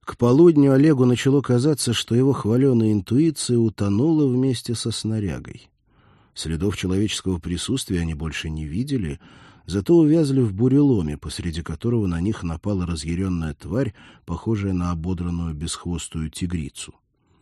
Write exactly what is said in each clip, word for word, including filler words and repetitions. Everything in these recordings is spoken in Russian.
К полудню Олегу начало казаться, что его хваленая интуиция утонула вместе со снарягой. Следов человеческого присутствия они больше не видели, зато увязли в буреломе, посреди которого на них напала разъяренная тварь, похожая на ободранную бесхвостую тигрицу.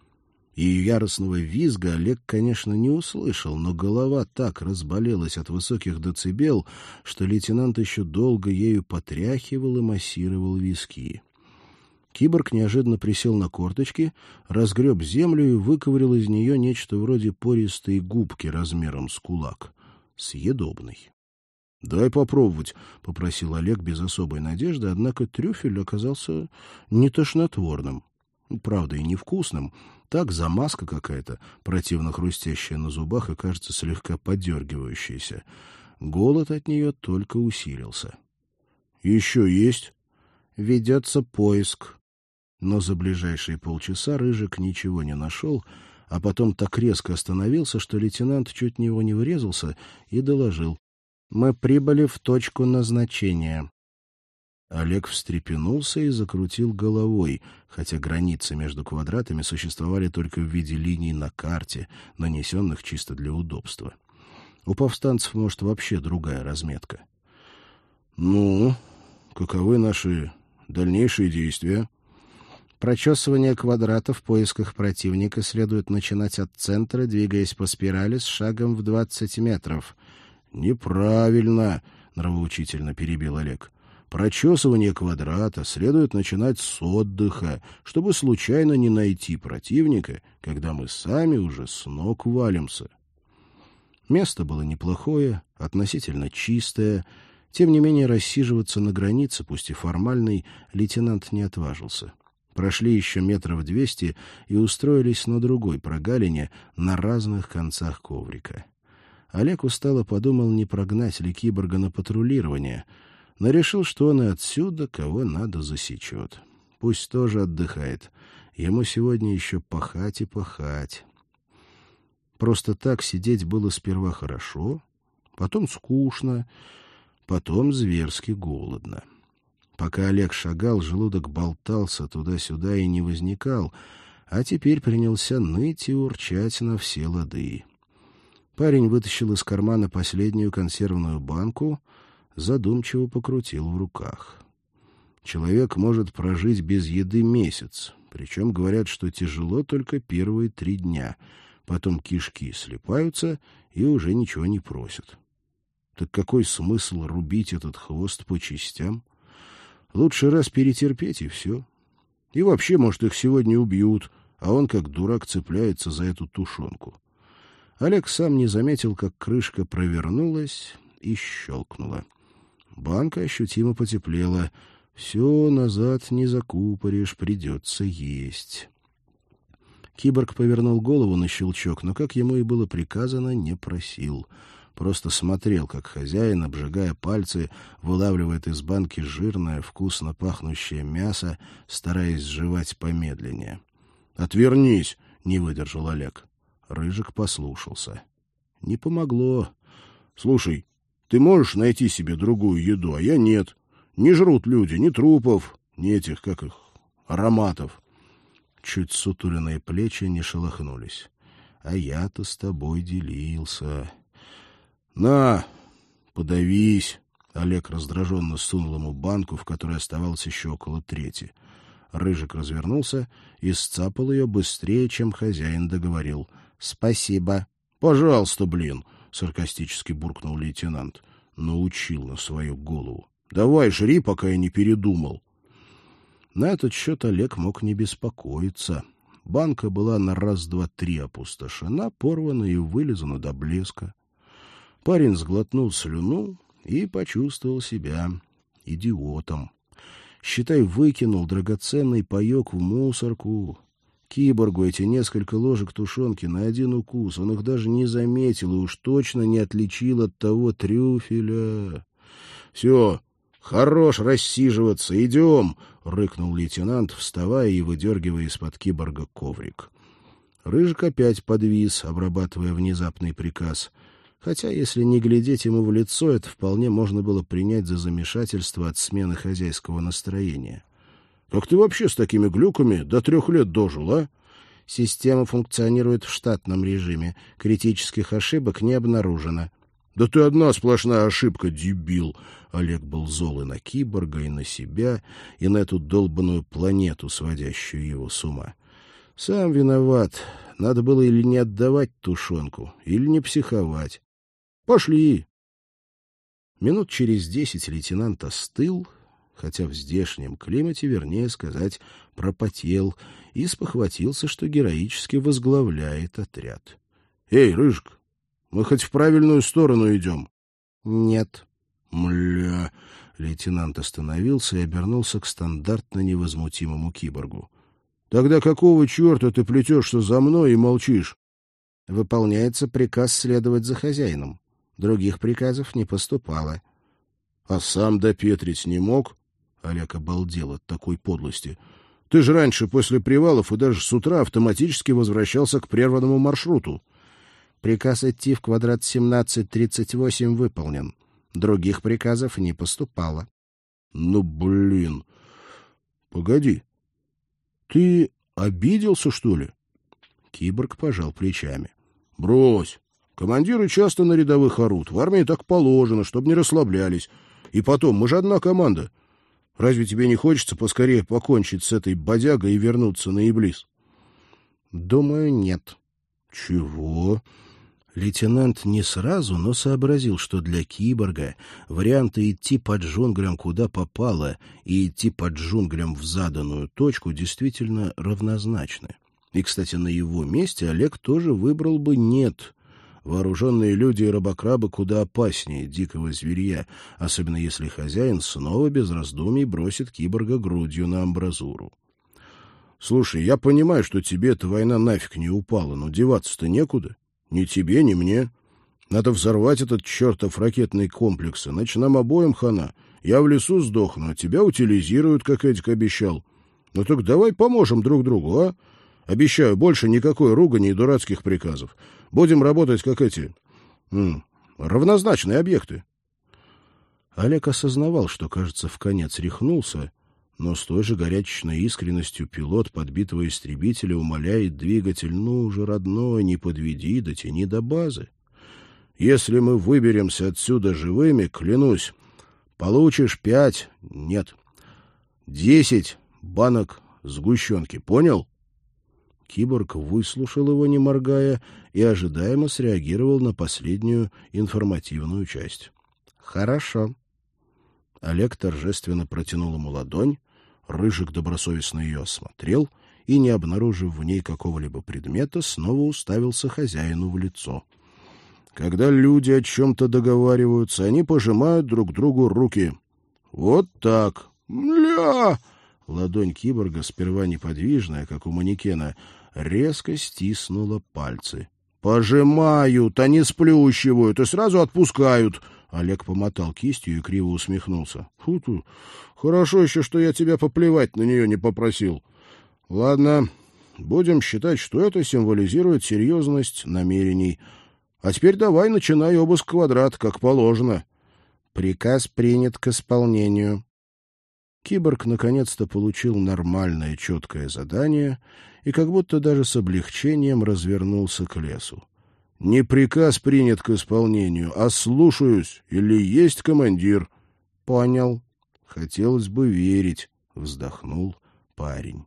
Ее яростного визга Олег, конечно, не услышал, но голова так разболелась от высоких децибел, что лейтенант еще долго ею потряхивал и массировал виски. Киборг неожиданно присел на корточки, разгреб землю и выковырял из нее нечто вроде пористой губки размером с кулак. Съедобный. — Дай попробовать, — попросил Олег без особой надежды, однако трюфель оказался не тошнотворным. Правда, и невкусным. Так, замазка какая-то, противно хрустящая на зубах и, кажется, слегка подергивающаяся. Голод от нее только усилился. — Еще есть? — Ведется поиск. Но за ближайшие полчаса Рыжик ничего не нашел, а потом так резко остановился, что лейтенант чуть в него не врезался и доложил. — Мы прибыли в точку назначения. Олег встрепенулся и закрутил головой, хотя границы между квадратами существовали только в виде линий на карте, нанесенных чисто для удобства. У повстанцев, может, вообще другая разметка. — Ну, каковы наши дальнейшие действия? Прочесывание квадрата в поисках противника следует начинать от центра, двигаясь по спирали с шагом в двадцать метров. — Неправильно, — нравоучительно перебил Олег. — Прочесывание квадрата следует начинать с отдыха, чтобы случайно не найти противника, когда мы сами уже с ног валимся. Место было неплохое, относительно чистое. Тем не менее, рассиживаться на границе, пусть и формальной, лейтенант не отважился. Прошли еще метров двести и устроились на другой прогалине на разных концах коврика. Олег устало подумал, не прогнать ли киборга на патрулирование, но решил, что он и отсюда кого надо засечет. Пусть тоже отдыхает. Ему сегодня еще пахать и пахать. Просто так сидеть было сперва хорошо, потом скучно, потом зверски голодно. Пока Олег шагал, желудок болтался туда-сюда и не возникал, а теперь принялся ныть и урчать на все лады. Парень вытащил из кармана последнюю консервную банку, задумчиво покрутил в руках. Человек может прожить без еды месяц, причем говорят, что тяжело только первые три дня, потом кишки слипаются и уже ничего не просят. Так какой смысл рубить этот хвост по частям? Лучше раз перетерпеть, и все. И вообще, может, их сегодня убьют, а он, как дурак, цепляется за эту тушенку. Олег сам не заметил, как крышка провернулась и щелкнула. Банка ощутимо потеплела. Все назад не закупоришь, придется есть. Киборг повернул голову на щелчок, но, как ему и было приказано, не просил. Просто смотрел, как хозяин, обжигая пальцы, вылавливает из банки жирное, вкусно пахнущее мясо, стараясь жевать помедленнее. «Отвернись!» — не выдержал Олег. Рыжик послушался. Не помогло. «Слушай, ты можешь найти себе другую еду, а я нет. Не жрут люди ни трупов, ни этих, как их, ароматов». Чуть сутуленные плечи не шелохнулись. «А я-то с тобой делился». «На, подавись!» Олег раздраженно сунул ему банку, в которой оставалось еще около трети. Рыжик развернулся и сцапал ее быстрее, чем хозяин договорил. «Спасибо». «Пожалуйста, блин!» — саркастически буркнул лейтенант. Научил на свою голову. «Давай, жри, пока я не передумал». На этот счет Олег мог не беспокоиться. Банка была на раз-два-три опустошена, порвана и вылизана до блеска. Парень сглотнул слюну и почувствовал себя идиотом. Считай, выкинул драгоценный паек в мусорку. Киборгу эти несколько ложек тушенки на один укус. Он их даже не заметил и уж точно не отличил от того трюфеля. — Все, хорош рассиживаться, идем! — рыкнул лейтенант, вставая и выдергивая из-под киборга коврик. Рыжик опять подвис, обрабатывая внезапный приказ. Хотя, если не глядеть ему в лицо, это вполне можно было принять за замешательство от смены хозяйского настроения. Как ты вообще с такими глюками до трех лет дожил, а? Система функционирует в штатном режиме. Критических ошибок не обнаружено. Да ты одна сплошная ошибка, дебил. Олег был зол и на киборга, и на себя, и на эту долбаную планету, сводящую его с ума. Сам виноват. Надо было или не отдавать тушенку, или не психовать. Пошли. Минут через десять лейтенант остыл, хотя в здешнем климате, вернее сказать, пропотел, и спохватился, что героически возглавляет отряд. — Эй, Рыжик, мы хоть в правильную сторону идем? — Нет. — Мля... Лейтенант остановился и обернулся к стандартно невозмутимому киборгу. — Тогда какого черта ты плетешься за мной и молчишь? — Выполняется приказ следовать за хозяином. Других приказов не поступало. — А сам допетрить не мог? Олег обалдел от такой подлости. — Ты же раньше после привалов и даже с утра автоматически возвращался к прерванному маршруту. Приказ идти в квадрат семнадцать тридцать восемь выполнен. Других приказов не поступало. — Ну, блин. Погоди. Ты обиделся, что ли? Киборг пожал плечами. — Брось. Командиры часто на рядовых орут. В армии так положено, чтобы не расслаблялись. И потом, мы же одна команда. Разве тебе не хочется поскорее покончить с этой бодягой и вернуться на Иблис? — Думаю, нет. — Чего? Лейтенант не сразу, но сообразил, что для киборга варианты идти под джунглям куда попало и идти под джунглям в заданную точку действительно равнозначны. И, кстати, на его месте Олег тоже выбрал бы «нет». Вооруженные люди и рабокрабы куда опаснее дикого зверья, особенно если хозяин снова без раздумий бросит киборга грудью на амбразуру. — Слушай, я понимаю, что тебе эта война нафиг не упала, но деваться-то некуда. Ни тебе, ни мне. Надо взорвать этот чертов ракетный комплекс, иначе нам обоим хана. Я в лесу сдохну, а тебя утилизируют, как Эдик обещал. Ну так давай поможем друг другу, а? Обещаю, больше никакой ругани и дурацких приказов. Будем работать, как эти... М, равнозначные объекты. Олег осознавал, что, кажется, вконец рехнулся, но с той же горячечной искренностью пилот подбитого истребителя умоляет двигатель: «Ну уже, родной, не подведи, дотяни до базы. Если мы выберемся отсюда живыми, клянусь, получишь пять, нет, десять банок сгущенки, понял?» Киборг выслушал его, не моргая, и ожидаемо среагировал на последнюю информативную часть. «Хорошо». Олег торжественно протянул ему ладонь, Рыжик добросовестно ее осмотрел и, не обнаружив в ней какого-либо предмета, снова уставился хозяину в лицо. Когда люди о чем-то договариваются, они пожимают друг другу руки. Вот так. Мля! Ладонь киборга, сперва неподвижная, как у манекена, резко стиснула пальцы. «Пожимают, а не сплющивают, и сразу отпускают!» Олег помотал кистью и криво усмехнулся. «Фу ты! Хорошо еще, что я тебя поплевать на нее не попросил. Ладно, будем считать, что это символизирует серьезность намерений. А теперь давай начинай обыск квадрата, как положено». «Приказ принят к исполнению». Киборг наконец-то получил нормальное четкое задание и как будто даже с облегчением развернулся к лесу. «Не приказ принят к исполнению, а слушаюсь, или есть командир». «Понял». «Хотелось бы верить», — вздохнул парень.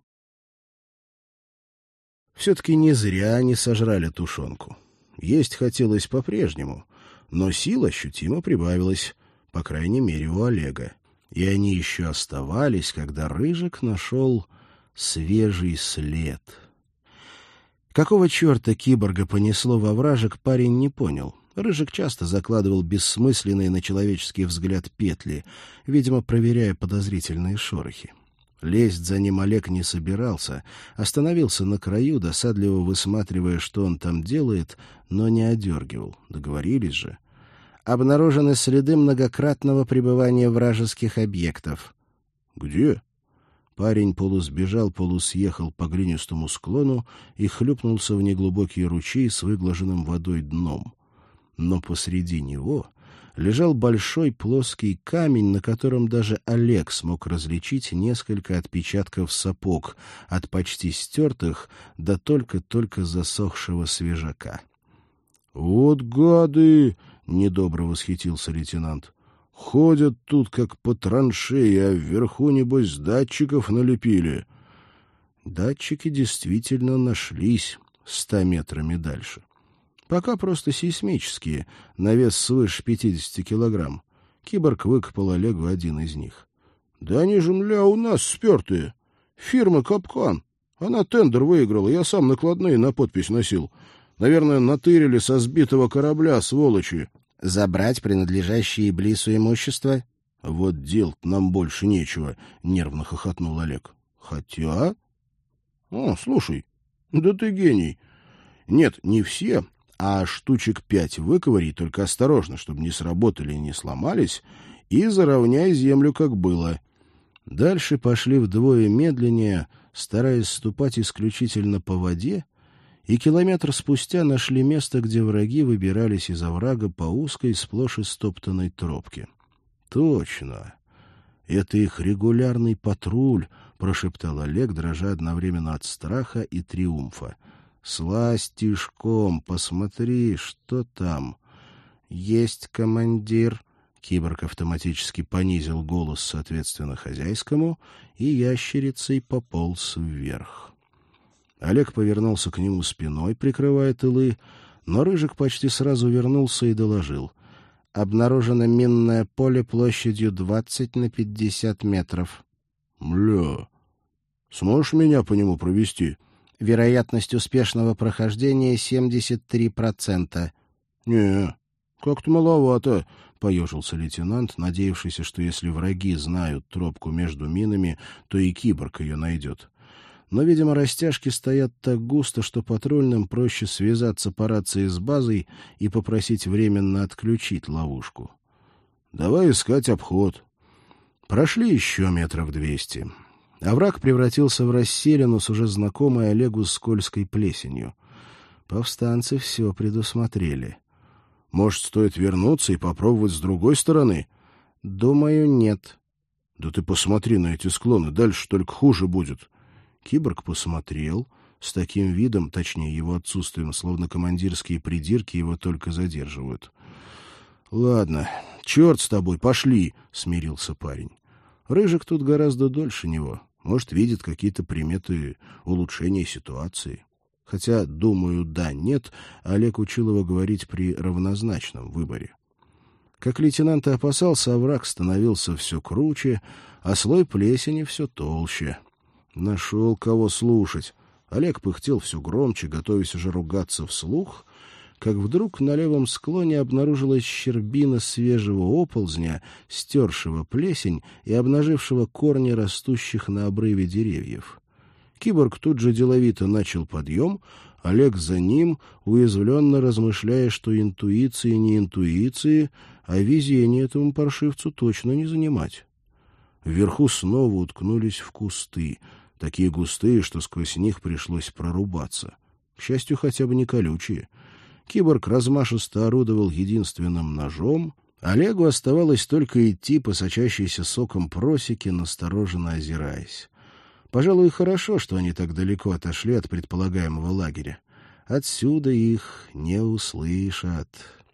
Все-таки не зря они сожрали тушенку. Есть хотелось по-прежнему, но сил ощутимо прибавилось, по крайней мере, у Олега. И они еще оставались, когда Рыжик нашел свежий след. Какого черта киборга понесло во вражек, парень не понял. Рыжик часто закладывал бессмысленные на человеческий взгляд петли, видимо, проверяя подозрительные шорохи. Лезть за ним Олег не собирался, остановился на краю, досадливо высматривая, что он там делает, но не одергивал. Договорились же. Обнаружены следы многократного пребывания вражеских объектов. «Где?» Парень полусбежал, полусъехал по глинистому склону и хлюпнулся в неглубокий ручей с выглаженным водой дном. Но посреди него лежал большой плоский камень, на котором даже Олег смог различить несколько отпечатков сапог, от почти стертых до только-только засохшего свежака. — Вот гады! — недобро восхитился лейтенант. — Ходят тут, как по траншее, а вверху, небось, датчиков налепили. Датчики действительно нашлись ста метрами дальше. Пока просто сейсмические, на вес свыше пятидесяти килограмм. Киборг выкопал Олегу один из них. — Да они же, мля, у нас спертые. Фирма «Капкан». Она тендер выиграла, я сам накладные на подпись носил. Наверное, натырили со сбитого корабля, сволочи. — Забрать принадлежащее Иблису имущество? — Вот делать нам больше нечего, — нервно хохотнул Олег. — Хотя... — О, слушай, да ты гений. Нет, не все... А штучек пять выковыри, только осторожно, чтобы не сработали и не сломались, и заровняй землю, как было. Дальше пошли вдвое медленнее, стараясь ступать исключительно по воде, и километр спустя нашли место, где враги выбирались из оврага по узкой, сплошь истоптанной тропке. — Точно. Это их регулярный патруль, — прошептал Олег, дрожа одновременно от страха и триумфа. Слазь тишком, посмотри, что там. — Есть, командир. Киборг автоматически понизил голос соответственно хозяйскому, и ящерицей пополз вверх. Олег повернулся к нему спиной, прикрывая тылы, но Рыжик почти сразу вернулся и доложил. Обнаружено минное поле площадью двадцать на пятьдесят метров. — Мля, сможешь меня по нему провести? — Вероятность успешного прохождения семьдесят три процента. — Не, как-то маловато, — поежился лейтенант, надеявшийся, что если враги знают тропку между минами, то и киборг ее найдет. Но, видимо, растяжки стоят так густо, что патрульным проще связаться по рации с базой и попросить временно отключить ловушку. — Давай искать обход. Прошли еще метров двести. Овраг превратился в расселину с уже знакомой Олегу скользкой плесенью. Повстанцы все предусмотрели. — Может, стоит вернуться и попробовать с другой стороны? — Думаю, нет. — Да ты посмотри на эти склоны, дальше только хуже будет. Киборг посмотрел, с таким видом, точнее его отсутствием, словно командирские придирки его только задерживают. — Ладно, черт с тобой, пошли, — смирился парень. Рыжик тут гораздо дольше него. Может, видит какие-то приметы улучшения ситуации. Хотя, думаю, да, нет, Олег учил его говорить при равнозначном выборе. Как лейтенант и опасался, овраг становился все круче, а слой плесени все толще. Нашел кого слушать. Олег пыхтел все громче, готовясь уже ругаться вслух, как вдруг на левом склоне обнаружилась щербина свежего оползня, стершего плесень и обнажившего корни растущих на обрыве деревьев. Киборг тут же деловито начал подъем, Олег за ним, уязвленно размышляя, что интуиции не интуиции, а везение этому паршивцу точно не занимать. Вверху снова уткнулись в кусты, такие густые, что сквозь них пришлось прорубаться. К счастью, хотя бы не колючие. Киборг размашисто орудовал единственным ножом. Олегу оставалось только идти по сочащейся соком просеке, настороженно озираясь. Пожалуй, хорошо, что они так далеко отошли от предполагаемого лагеря. Отсюда их не услышат.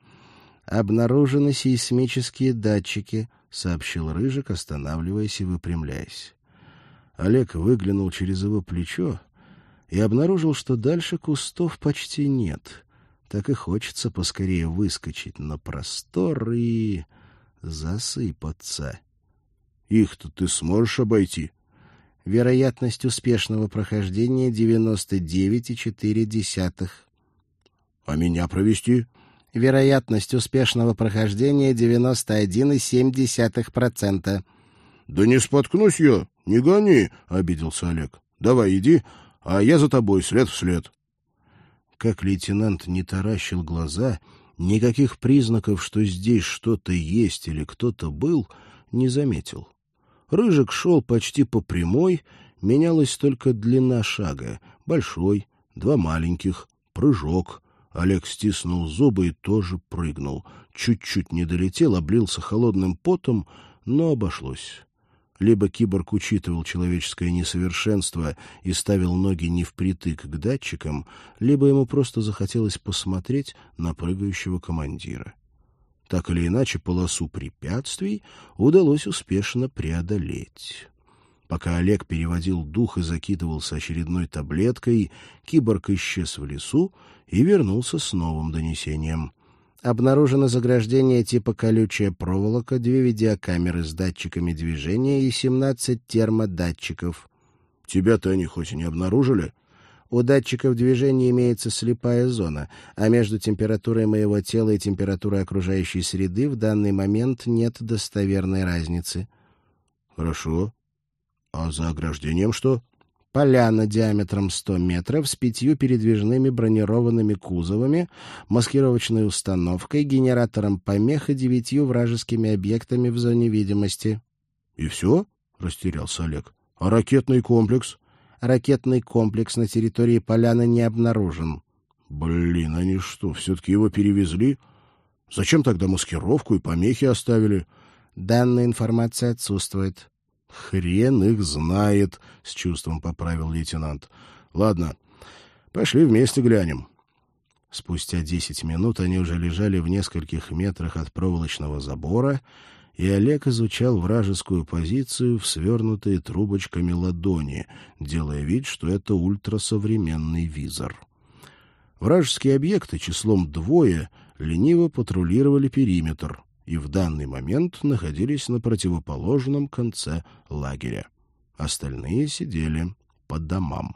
«Обнаружены сейсмические датчики», — сообщил Рыжик, останавливаясь и выпрямляясь. Олег выглянул через его плечо и обнаружил, что дальше кустов почти нет. Так и хочется поскорее выскочить на простор и засыпаться. — Их-то ты сможешь обойти? — Вероятность успешного прохождения девяносто девять и четыре десятых. — А меня провести? — Вероятность успешного прохождения девяносто один и семь десятых процента. — Да не споткнусь я, не гони, — обиделся Олег. — Давай иди, а я за тобой след в след. Как лейтенант не таращил глаза, никаких признаков, что здесь что-то есть или кто-то был, не заметил. Рыжик шел почти по прямой, менялась только длина шага. Большой, два маленьких, прыжок, Олег стиснул зубы и тоже прыгнул. Чуть-чуть не долетел, облился холодным потом, но обошлось. Либо киборг учитывал человеческое несовершенство и ставил ноги не впритык к датчикам, либо ему просто захотелось посмотреть на прыгающего командира. Так или иначе, полосу препятствий удалось успешно преодолеть. Пока Олег переводил дух и закидывался очередной таблеткой, киборг исчез в лесу и вернулся с новым донесением. Обнаружено заграждение типа колючая проволока, две видеокамеры с датчиками движения и семнадцать термодатчиков. Тебя-то они хоть и не обнаружили? У датчиков движения имеется слепая зона, а между температурой моего тела и температурой окружающей среды в данный момент нет достоверной разницы. Хорошо. А за ограждением что? Поляна диаметром сто метров с пятью передвижными бронированными кузовами, маскировочной установкой, генератором помех и девятью вражескими объектами в зоне видимости. — И все? — растерялся Олег. — А ракетный комплекс? — Ракетный комплекс на территории поляны не обнаружен. — Блин, они что, все-таки его перевезли? Зачем тогда маскировку и помехи оставили? — Данная информация отсутствует. — Хрен их знает, — с чувством поправил лейтенант. — Ладно, пошли вместе глянем. Спустя десять минут они уже лежали в нескольких метрах от проволочного забора, и Олег изучал вражескую позицию в свернутые трубочками ладони, делая вид, что это ультрасовременный визор. Вражеские объекты числом двое лениво патрулировали периметр и в данный момент находились на противоположном конце лагеря. Остальные сидели по домам.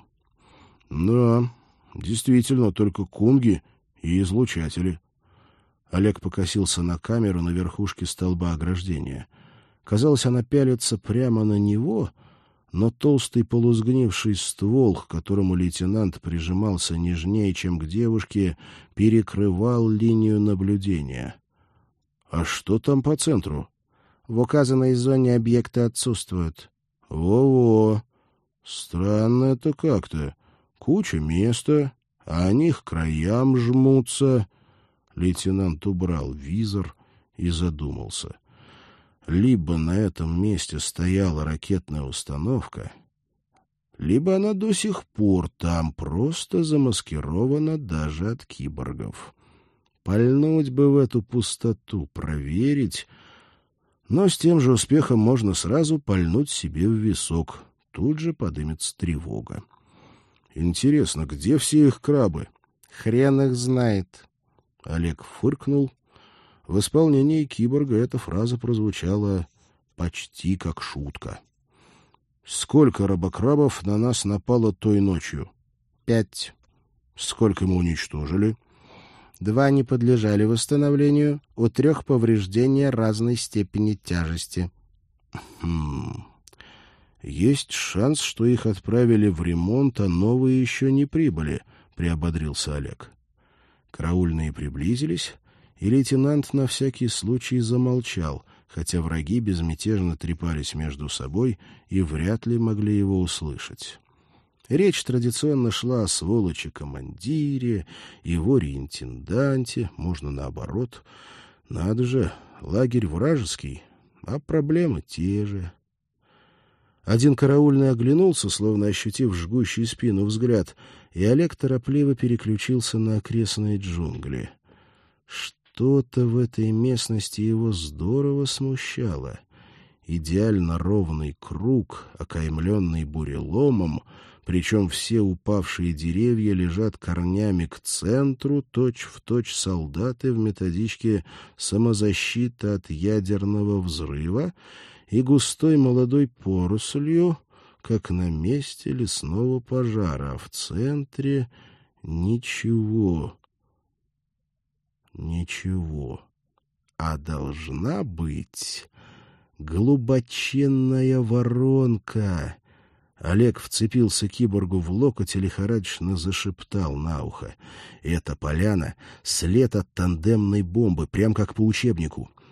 Да, действительно, только кунги и излучатели. Олег покосился на камеру на верхушке столба ограждения. Казалось, она пялится прямо на него, но толстый полусгнивший ствол, к которому лейтенант прижимался нежнее, чем к девушке, перекрывал линию наблюдения. А что там по центру? В указанной зоне объекты отсутствуют. Во-во. Странно это как-то. Куча места, а они к краям жмутся. Лейтенант убрал визор и задумался. Либо на этом месте стояла ракетная установка, либо она до сих пор там, просто замаскирована даже от киборгов. Пальнуть бы в эту пустоту, проверить, но с тем же успехом можно сразу пальнуть себе в висок. Тут же подымется тревога. Интересно, где все их крабы? Хрен их знает. Олег фыркнул. В исполнении киборга эта фраза прозвучала почти как шутка. Сколько рабокрабов на нас напало той ночью? Пять. Сколько мы уничтожили? Два не подлежали восстановлению, у трех повреждения разной степени тяжести. Хм. Есть шанс, что их отправили в ремонт, а новые еще не прибыли, — приободрился Олег. Караульные приблизились, и лейтенант на всякий случай замолчал, хотя враги безмятежно трепались между собой и вряд ли могли его услышать. Речь традиционно шла о сволочи-командире и воре-интенданте, можно наоборот. Надо же, лагерь вражеский, а проблемы те же. Один караульный оглянулся, словно ощутив жгущий спину взгляд, и Олег торопливо переключился на окрестные джунгли. Что-то в этой местности его здорово смущало. Идеально ровный круг, окаймленный буреломом, причем все упавшие деревья лежат корнями к центру, точь-в-точь солдаты в методичке «Самозащита от ядерного взрыва» и густой молодой порослью, как на месте лесного пожара, а в центре ничего. Ничего. А должна быть глубоченная воронка. Олег вцепился киборгу в локоть и лихорадочно зашептал на ухо. Эта поляна — след от тандемной бомбы, прям как по учебнику.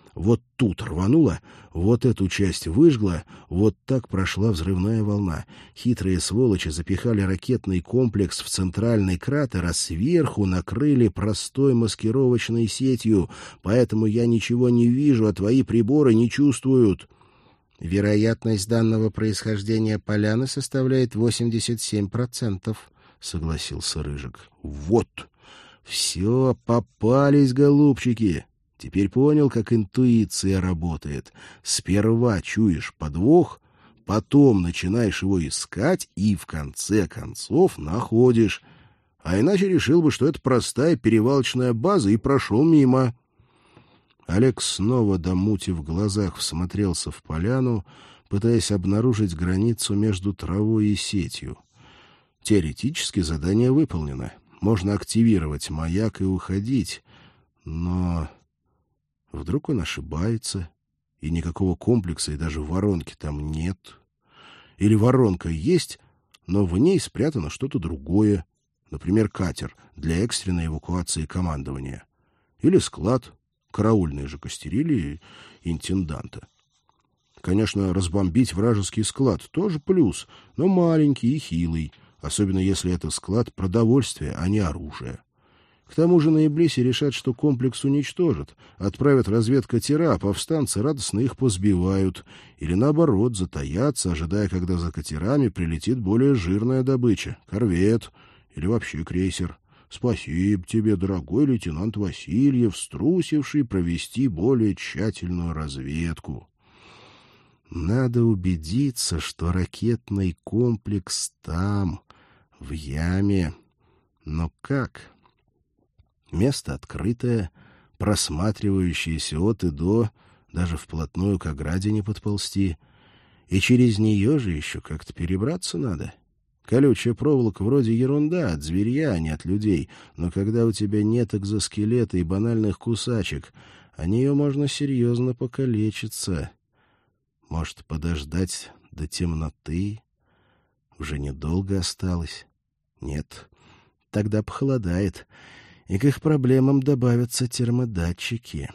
Вот тут рвануло, вот эту часть выжгла, вот так прошла взрывная волна. Хитрые сволочи запихали ракетный комплекс в центральный кратер, а сверху накрыли простой маскировочной сетью, поэтому я ничего не вижу, а твои приборы не чувствуют. Вероятность данного происхождения поляны составляет восемьдесят семь процентов, согласился Рыжик. Вот! Все, попались, голубчики! Теперь понял, как интуиция работает. Сперва чуешь подвох, потом начинаешь его искать и в конце концов находишь. А иначе решил бы, что это простая перевалочная база, и прошел мимо. Олег снова, до мути в глазах, всмотрелся в поляну, пытаясь обнаружить границу между травой и сетью. Теоретически задание выполнено. Можно активировать маяк и уходить, но... Вдруг он ошибается, и никакого комплекса и даже воронки там нет. Или воронка есть, но в ней спрятано что-то другое, например, катер для экстренной эвакуации командования. Или склад, караульные же костерили интенданта. Конечно, разбомбить вражеский склад тоже плюс, но маленький и хилый, особенно если это склад продовольствия, а не оружия. К тому же на Иблисе решат, что комплекс уничтожат, отправят разведкатера, а повстанцы радостно их позбивают, или наоборот затаятся, ожидая, когда за катерами прилетит более жирная добыча — корвет или вообще крейсер. Спасибо тебе, дорогой лейтенант Васильев, струсивший провести более тщательную разведку. Надо убедиться, что ракетный комплекс там, в яме. Но как? Место открытое, просматривающееся от и до, даже вплотную к ограде не подползти. И через нее же еще как-то перебраться надо. Колючая проволока вроде ерунда, от зверья, а не от людей, но когда у тебя нет экзоскелета и банальных кусачек, о нее можно серьезно покалечиться. Может, подождать до темноты? Уже недолго осталось. Нет, тогда похолодает, и к их проблемам добавятся термодатчики.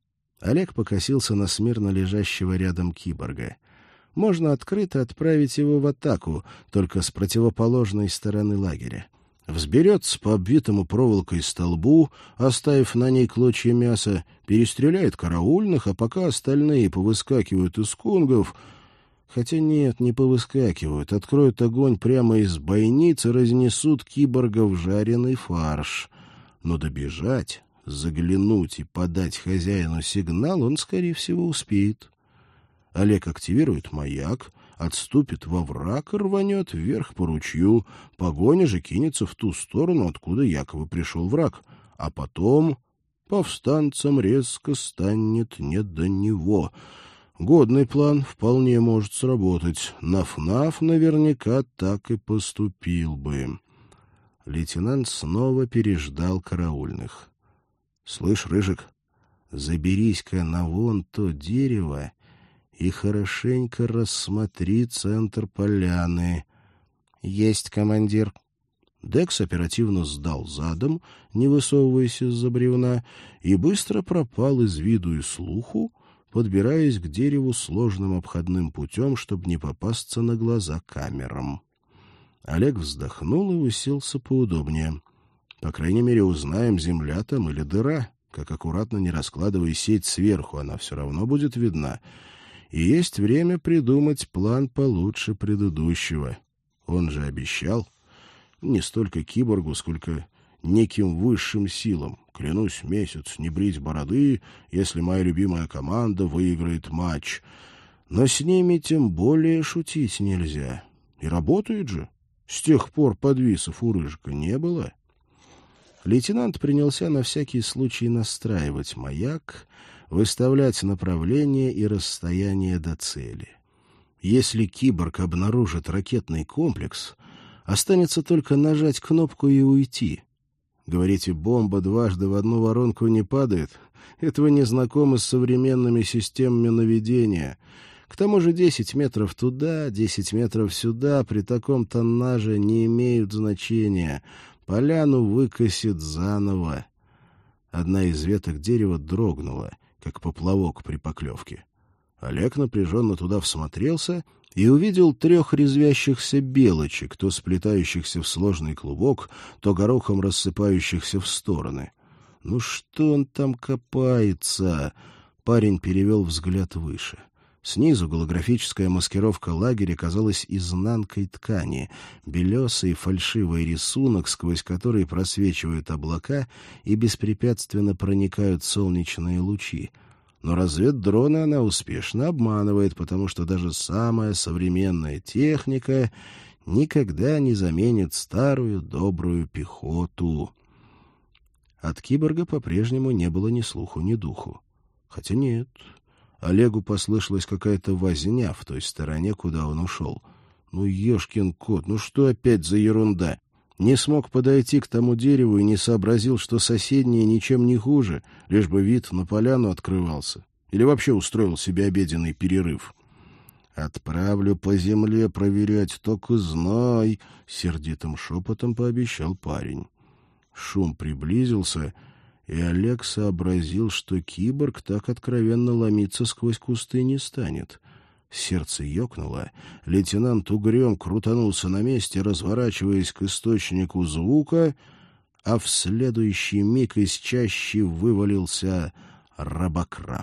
Олег покосился на смирно лежащего рядом киборга. Можно открыто отправить его в атаку, только с противоположной стороны лагеря. Взберется по обвитому проволокой столбу, оставив на ней клочья мяса, перестреляет караульных, а пока остальные повыскакивают из кунгов... Хотя нет, не повыскакивают, откроют огонь прямо из бойницы, разнесут киборга в жареный фарш. Но добежать, заглянуть и подать хозяину сигнал он, скорее всего, успеет. Олег активирует маяк, отступит во враг и рванет вверх по ручью. Погоня же кинется в ту сторону, откуда якобы пришел враг. А потом повстанцам резко станет не до него. Годный план вполне может сработать. Наф-Наф наверняка так и поступил бы. Лейтенант снова переждал караульных. — Слышь, Рыжик, заберись-ка на вон то дерево и хорошенько рассмотри центр поляны. — Есть, командир. Декс оперативно сдал задом, не высовываясь из-за бревна, и быстро пропал из виду и слуху, подбираясь к дереву сложным обходным путем, чтобы не попасться на глаза камерам. Олег вздохнул и уселся поудобнее. По крайней мере, узнаем, земля там или дыра. Как аккуратно не раскладывай сеть сверху, она все равно будет видна. И есть время придумать план получше предыдущего. Он же обещал. Не столько киборгу, сколько неким высшим силам. Клянусь месяц не брить бороды, если моя любимая команда выиграет матч. Но с ними тем более шутить нельзя. И работает же. С тех пор подвисов у Рыжика не было. Лейтенант принялся на всякий случай настраивать маяк, выставлять направление и расстояние до цели. Если киборг обнаружит ракетный комплекс, останется только нажать кнопку и уйти. Говорите, бомба дважды в одну воронку не падает? Это вы не знакомы с современными системами наведения. К тому же десять метров туда, десять метров сюда при таком тоннаже не имеют значения. Поляну выкосит заново. Одна из веток дерева дрогнула, как поплавок при поклевке. Олег напряженно туда всмотрелся и увидел трех резвящихся белочек, то сплетающихся в сложный клубок, то горохом рассыпающихся в стороны. «Ну что он там копается?» Парень перевел взгляд выше. Снизу голографическая маскировка лагеря казалась изнанкой ткани, белесый фальшивый рисунок, сквозь который просвечивают облака и беспрепятственно проникают солнечные лучи. Но разведдроны она успешно обманывает, потому что даже самая современная техника никогда не заменит старую добрую пехоту. От киборга по-прежнему не было ни слуху, ни духу. Хотя нет, Олегу послышалась какая-то возня в той стороне, куда он ушел. Ну, ешкин кот, ну что опять за ерунда? Не смог подойти к тому дереву и не сообразил, что соседние ничем не хуже, лишь бы вид на поляну открывался. Или вообще устроил себе обеденный перерыв. «Отправлю по земле проверять, только знай», — сердитым шепотом пообещал парень. Шум приблизился, и Олег сообразил, что киборг так откровенно ломиться сквозь кусты не станет. Сердце ёкнуло, лейтенант угрём крутанулся на месте, разворачиваясь к источнику звука, а в следующий миг из чащи вывалился робокраб.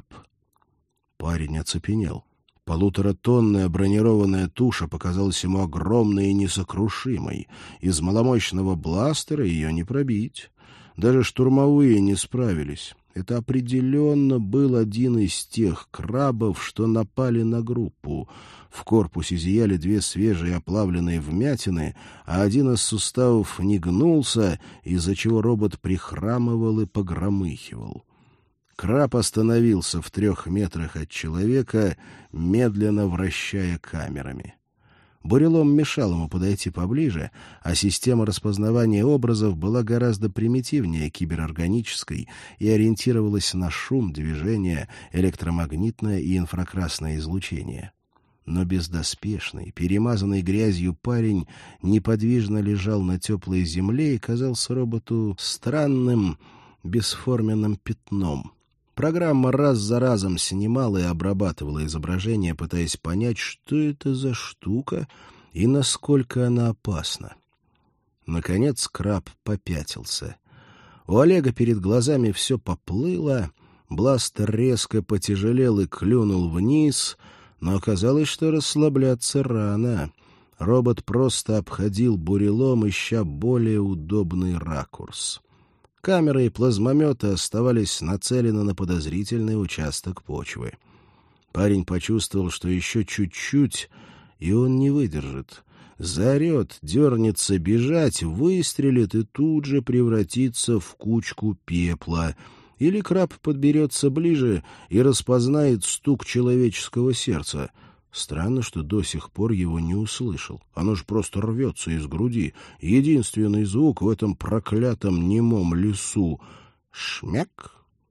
Парень оцепенел. Полуторатонная бронированная туша показалась ему огромной и несокрушимой. Из маломощного бластера ее не пробить. Даже штурмовые не справились. Это определенно был один из тех крабов, что напали на группу. В корпусе зияли две свежие оплавленные вмятины, а один из суставов не гнулся, из-за чего робот прихрамывал и погромыхивал. Краб остановился в трех метрах от человека, медленно вращая камерами. Бурелом мешал ему подойти поближе, а система распознавания образов была гораздо примитивнее киберорганической и ориентировалась на шум, движение, электромагнитное и инфракрасное излучение. Но бездоспешный, перемазанный грязью парень неподвижно лежал на теплой земле и казался роботу странным, бесформенным пятном. Программа раз за разом снимала и обрабатывала изображение, пытаясь понять, что это за штука и насколько она опасна. Наконец краб попятился. У Олега перед глазами все поплыло, бластер резко потяжелел и клюнул вниз, но оказалось, что расслабляться рано. Робот просто обходил бурелом, ища более удобный ракурс. Камеры и плазмометы оставались нацелены на подозрительный участок почвы. Парень почувствовал, что еще чуть-чуть, и он не выдержит. Заорет, дернется бежать, выстрелит и тут же превратится в кучку пепла. Или краб подберется ближе и распознает стук человеческого сердца. Странно, что до сих пор его не услышал. Оно же просто рвется из груди. Единственный звук в этом проклятом немом лесу — шмяк.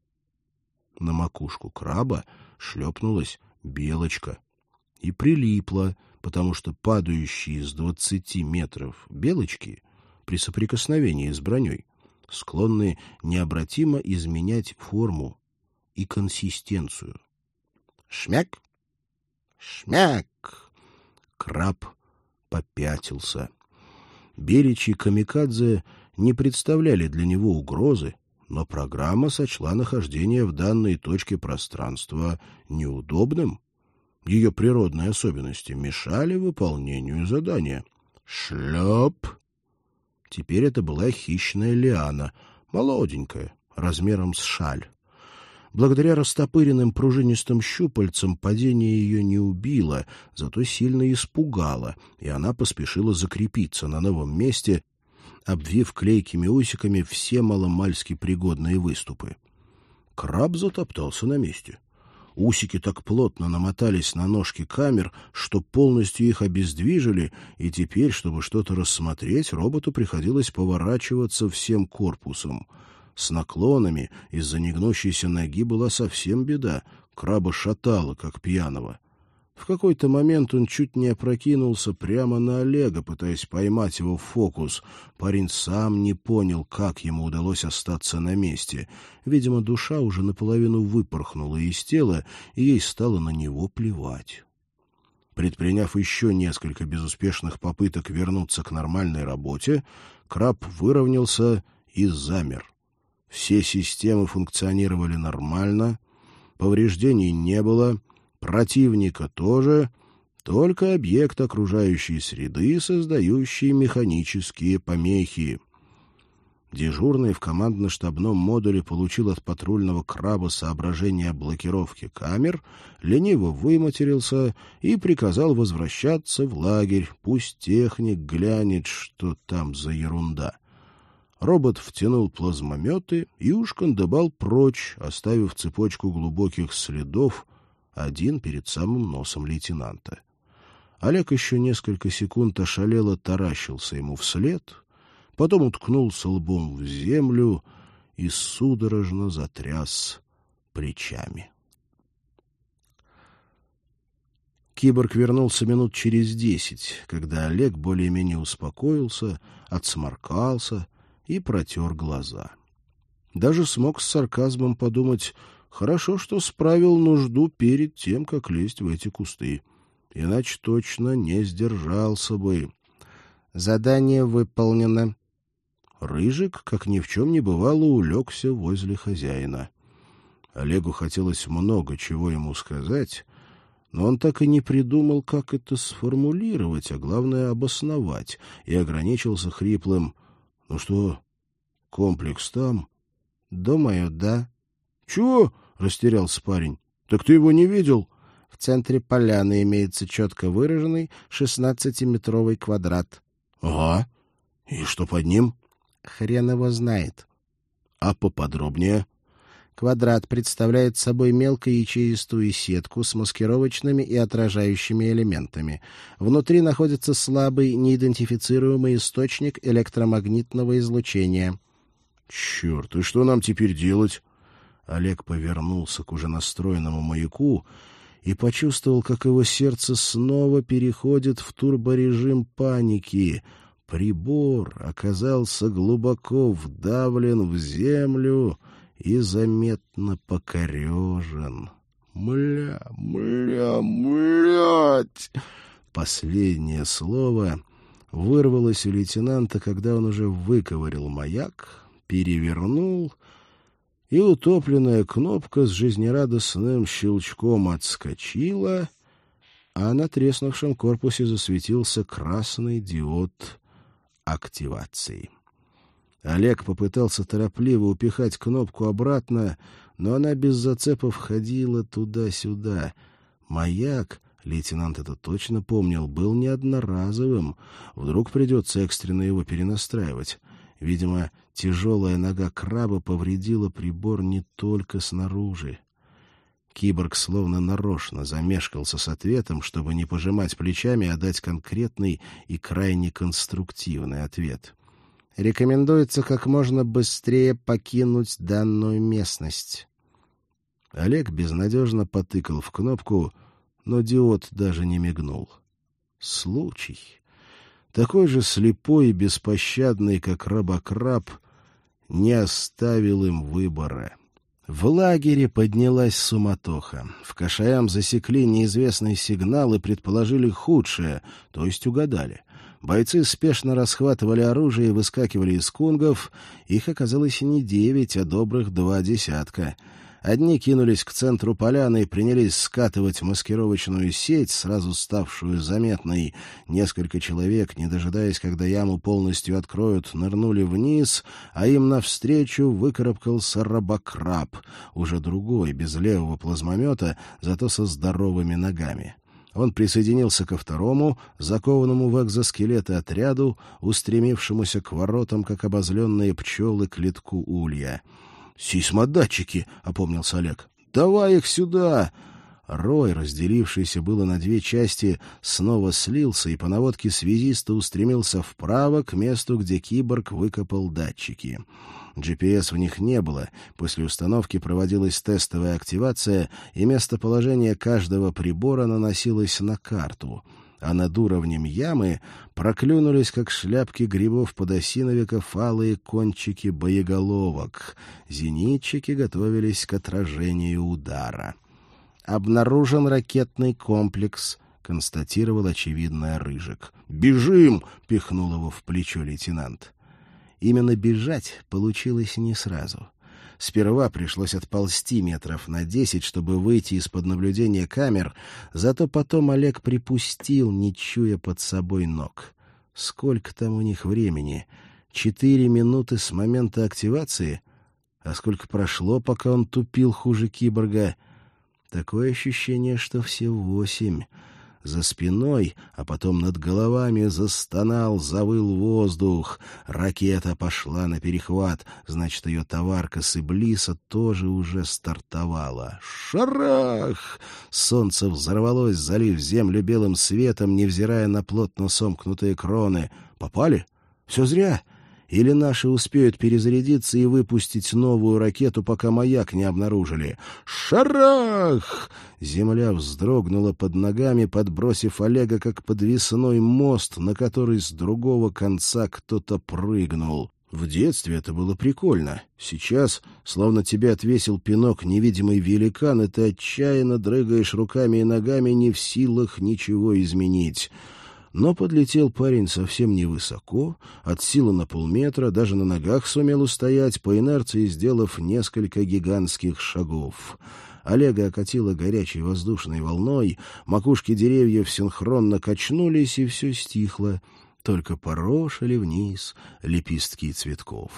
На макушку краба шлепнулась белочка и прилипла, потому что падающие с двадцати метров белочки при соприкосновении с броней склонны необратимо изменять форму и консистенцию. Шмяк! Шмяк! Краб попятился. Беличьи камикадзе не представляли для него угрозы, но программа сочла нахождение в данной точке пространства неудобным. Ее природные особенности мешали выполнению задания. Шлеп! Теперь это была хищная лиана, молоденькая, размером с шаль. Благодаря растопыренным пружинистым щупальцам падение ее не убило, зато сильно испугало, и она поспешила закрепиться на новом месте, обвив клейкими усиками все маломальски пригодные выступы. Краб затоптался на месте. Усики так плотно намотались на ножки камер, что полностью их обездвижили, и теперь, чтобы что-то рассмотреть, роботу приходилось поворачиваться всем корпусом. С наклонами из-за негнущейся ноги была совсем беда. Краба шатало, как пьяного. В какой-то момент он чуть не опрокинулся прямо на Олега, пытаясь поймать его в фокус. Парень сам не понял, как ему удалось остаться на месте. Видимо, душа уже наполовину выпорхнула из тела, и ей стало на него плевать. Предприняв еще несколько безуспешных попыток вернуться к нормальной работе, краб выровнялся и замер. Все системы функционировали нормально, повреждений не было, противника тоже, только объект окружающей среды, создающий механические помехи. Дежурный в командно-штабном модуле получил от патрульного краба соображение о блокировке камер, лениво выматерился и приказал возвращаться в лагерь, пусть техник глянет, что там за ерунда. Робот втянул плазмометы и ушкандыбал прочь, оставив цепочку глубоких следов, один перед самым носом лейтенанта. Олег еще несколько секунд ошалело таращился ему вслед, потом уткнулся лбом в землю и судорожно затряс плечами. Киборг вернулся минут через десять, когда Олег более-менее успокоился, отсморкался и протер глаза. Даже смог с сарказмом подумать: хорошо, что справил нужду перед тем, как лезть в эти кусты. Иначе точно не сдержался бы. Задание выполнено. Рыжик, как ни в чем не бывало, улегся возле хозяина. Олегу хотелось много чего ему сказать, но он так и не придумал, как это сформулировать, а главное — обосновать, и ограничился хриплым: «Ну что, комплекс там?» «Думаю, да». «Чего?» — растерялся парень. «Так ты его не видел?» «В центре поляны имеется четко выраженный шестнадцатиметровый квадрат». «Ага. И что под ним?» «Хрен его знает». «А поподробнее?» Квадрат представляет собой мелкоячеистую сетку с маскировочными и отражающими элементами. Внутри находится слабый, неидентифицируемый источник электромагнитного излучения. «Черт, и что нам теперь делать?» Олег повернулся к уже настроенному маяку и почувствовал, как его сердце снова переходит в турборежим паники. Прибор оказался глубоко вдавлен в землю и заметно покорежен. «Мля, мля, млять!» Последнее слово вырвалось у лейтенанта, когда он уже выковырял маяк, перевернул, и утопленная кнопка с жизнерадостным щелчком отскочила, а на треснувшем корпусе засветился красный диод активации. Олег попытался торопливо упихать кнопку обратно, но она без зацепов ходила туда-сюда. Маяк, лейтенант это точно помнил, был не одноразовым. Вдруг придется экстренно его перенастраивать. Видимо, тяжелая нога краба повредила прибор не только снаружи. Киборг словно нарочно замешкался с ответом, чтобы не пожимать плечами, а дать конкретный и крайне конструктивный ответ. Рекомендуется как можно быстрее покинуть данную местность. Олег безнадежно потыкал в кнопку, но диод даже не мигнул. Случай, такой же слепой и беспощадный, как рабокраб, не оставил им выбора. В лагере поднялась суматоха. В КШМ засекли неизвестный сигнал и предположили худшее, то есть угадали. Бойцы спешно расхватывали оружие и выскакивали из кунгов. Их оказалось не девять, а добрых два десятка. Одни кинулись к центру поляны и принялись скатывать маскировочную сеть, сразу ставшую заметной. Несколько человек, не дожидаясь, когда яму полностью откроют, нырнули вниз, а им навстречу выкарабкался рабокраб, уже другой, без левого плазмомета, зато со здоровыми ногами. Он присоединился ко второму, закованному в экзоскелеты отряду, устремившемуся к воротам, как обозленные пчелы к литку улья. «Сейсмодатчики!» — опомнился Олег. «Давай их сюда!» Рой, разделившийся было на две части, снова слился и по наводке связиста устремился вправо к месту, где киборг выкопал датчики. джи пи эс в них не было, после установки проводилась тестовая активация, и местоположение каждого прибора наносилось на карту, а над уровнем ямы проклюнулись, как шляпки грибов подосиновиков, алые кончики боеголовок. Зенитчики готовились к отражению удара. «Обнаружен ракетный комплекс», — констатировал очевидное Рыжик. «Бежим!» — пихнул его в плечо лейтенант. Именно бежать получилось не сразу. Сперва пришлось отползти метров на десять, чтобы выйти из-под наблюдения камер, зато потом Олег припустил, не чуя под собой ног. Сколько там у них времени? Четыре минуты с момента активации? А сколько прошло, пока он тупил хуже киборга? Такое ощущение, что все восемь. За спиной, а потом над головами застонал, завыл воздух. Ракета пошла на перехват, значит, ее товарка с Иблиса тоже уже стартовала. Шарах! Солнце взорвалось, залив землю белым светом, невзирая на плотно сомкнутые кроны. Попали? Все зря. Или наши успеют перезарядиться и выпустить новую ракету, пока маяк не обнаружили. Шарах! Земля вздрогнула под ногами, подбросив Олега как подвесной мост, на который с другого конца кто-то прыгнул. В детстве это было прикольно. Сейчас, словно тебе отвесил пинок невидимый великан, и ты отчаянно дрыгаешь руками и ногами, не в силах ничего изменить. Но подлетел парень совсем невысоко, от силы на полметра, даже на ногах сумел устоять, по инерции сделав несколько гигантских шагов. Олега окатило горячей воздушной волной, макушки деревьев синхронно качнулись, и все стихло, только порошили вниз лепестки цветков.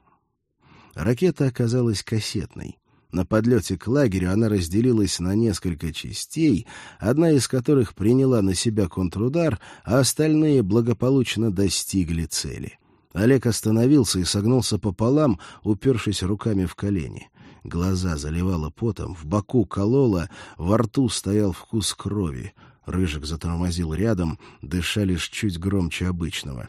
Ракета оказалась кассетной. На подлете к лагерю она разделилась на несколько частей, одна из которых приняла на себя контрудар, а остальные благополучно достигли цели. Олег остановился и согнулся пополам, упершись руками в колени. Глаза заливало потом, в боку кололо, во рту стоял вкус крови. Рыжик затормозил рядом, дыша лишь чуть громче обычного.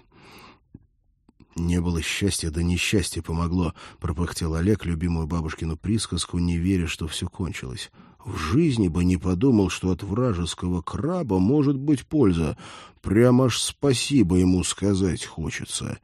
«Не было счастья, да несчастье помогло», — пропыхтел Олег любимую бабушкину присказку, не веря, что все кончилось. «В жизни бы не подумал, что от вражеского краба может быть польза. Прямо аж спасибо ему сказать хочется».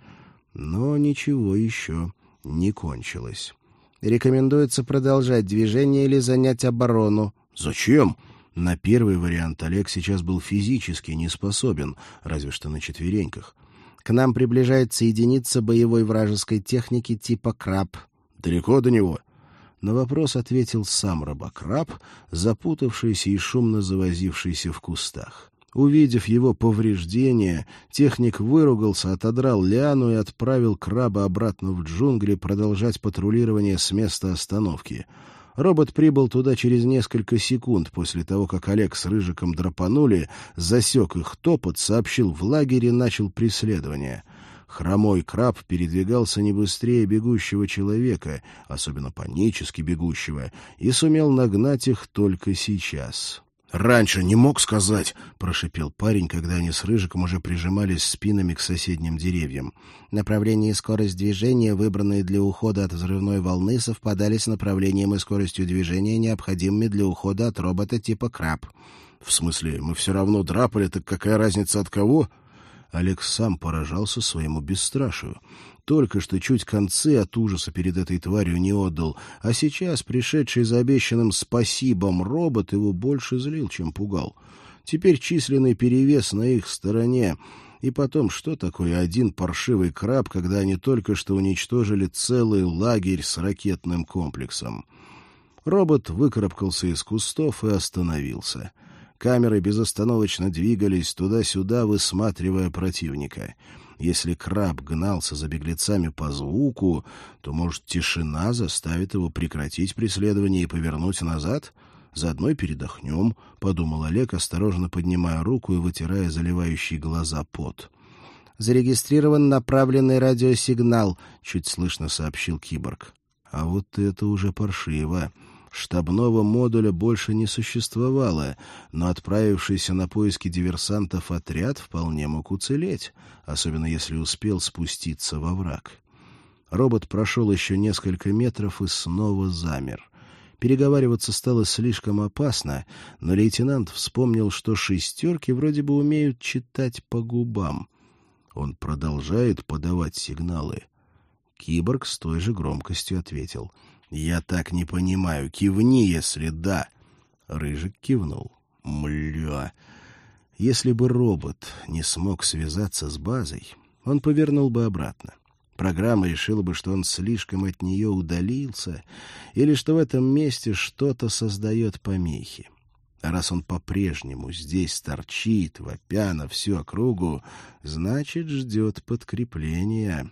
Но ничего еще не кончилось. «Рекомендуется продолжать движение или занять оборону». «Зачем?» На первый вариант Олег сейчас был физически не способен, разве что на четвереньках. «К нам приближается единица боевой вражеской техники типа «Краб». «Далеко до него?» На вопрос ответил сам робокраб, запутавшийся и шумно завозившийся в кустах. Увидев его повреждения, техник выругался, отодрал лиану и отправил краба обратно в джунгли продолжать патрулирование с места остановки. Робот прибыл туда через несколько секунд после того, как Олег с Рыжиком драпанули, засек их топот, сообщил в лагерь и начал преследование. Хромой краб передвигался не быстрее бегущего человека, особенно панически бегущего, и сумел нагнать их только сейчас. «Раньше не мог сказать», — прошипел парень, когда они с Рыжиком уже прижимались спинами к соседним деревьям. Направление и скорость движения, выбранные для ухода от взрывной волны, совпадали с направлением и скоростью движения, необходимыми для ухода от робота типа «Краб». «В смысле, мы все равно драпали, так какая разница от кого?» Олег сам поражался своему бесстрашию. Только что чуть концы от ужаса перед этой тварью не отдал, а сейчас пришедший за обещанным спасибом робот его больше злил, чем пугал. Теперь численный перевес на их стороне. И потом, что такое один паршивый краб, когда они только что уничтожили целый лагерь с ракетным комплексом? Робот выкарабкался из кустов и остановился. Камеры безостановочно двигались туда-сюда, высматривая противника. Если краб гнался за беглецами по звуку, то, может, тишина заставит его прекратить преследование и повернуть назад? Заодно и передохнем, — подумал Олег, осторожно поднимая руку и вытирая заливающий глаза пот. «Зарегистрирован направленный радиосигнал», — чуть слышно сообщил киборг. А вот это уже паршиво. Штабного модуля больше не существовало, но отправившийся на поиски диверсантов отряд вполне мог уцелеть, особенно если успел спуститься во враг. Робот прошел еще несколько метров и снова замер. Переговариваться стало слишком опасно, но лейтенант вспомнил, что шестерки вроде бы умеют читать по губам. Он продолжает подавать сигналы. Киборг с той же громкостью ответил: «Я так не понимаю. Кивни, если да». Рыжик кивнул. «Мля». Если бы робот не смог связаться с базой, он повернул бы обратно. Программа решила бы, что он слишком от нее удалился, или что в этом месте что-то создает помехи. А раз он по-прежнему здесь торчит, вопя на всю округу, значит, ждет подкрепления.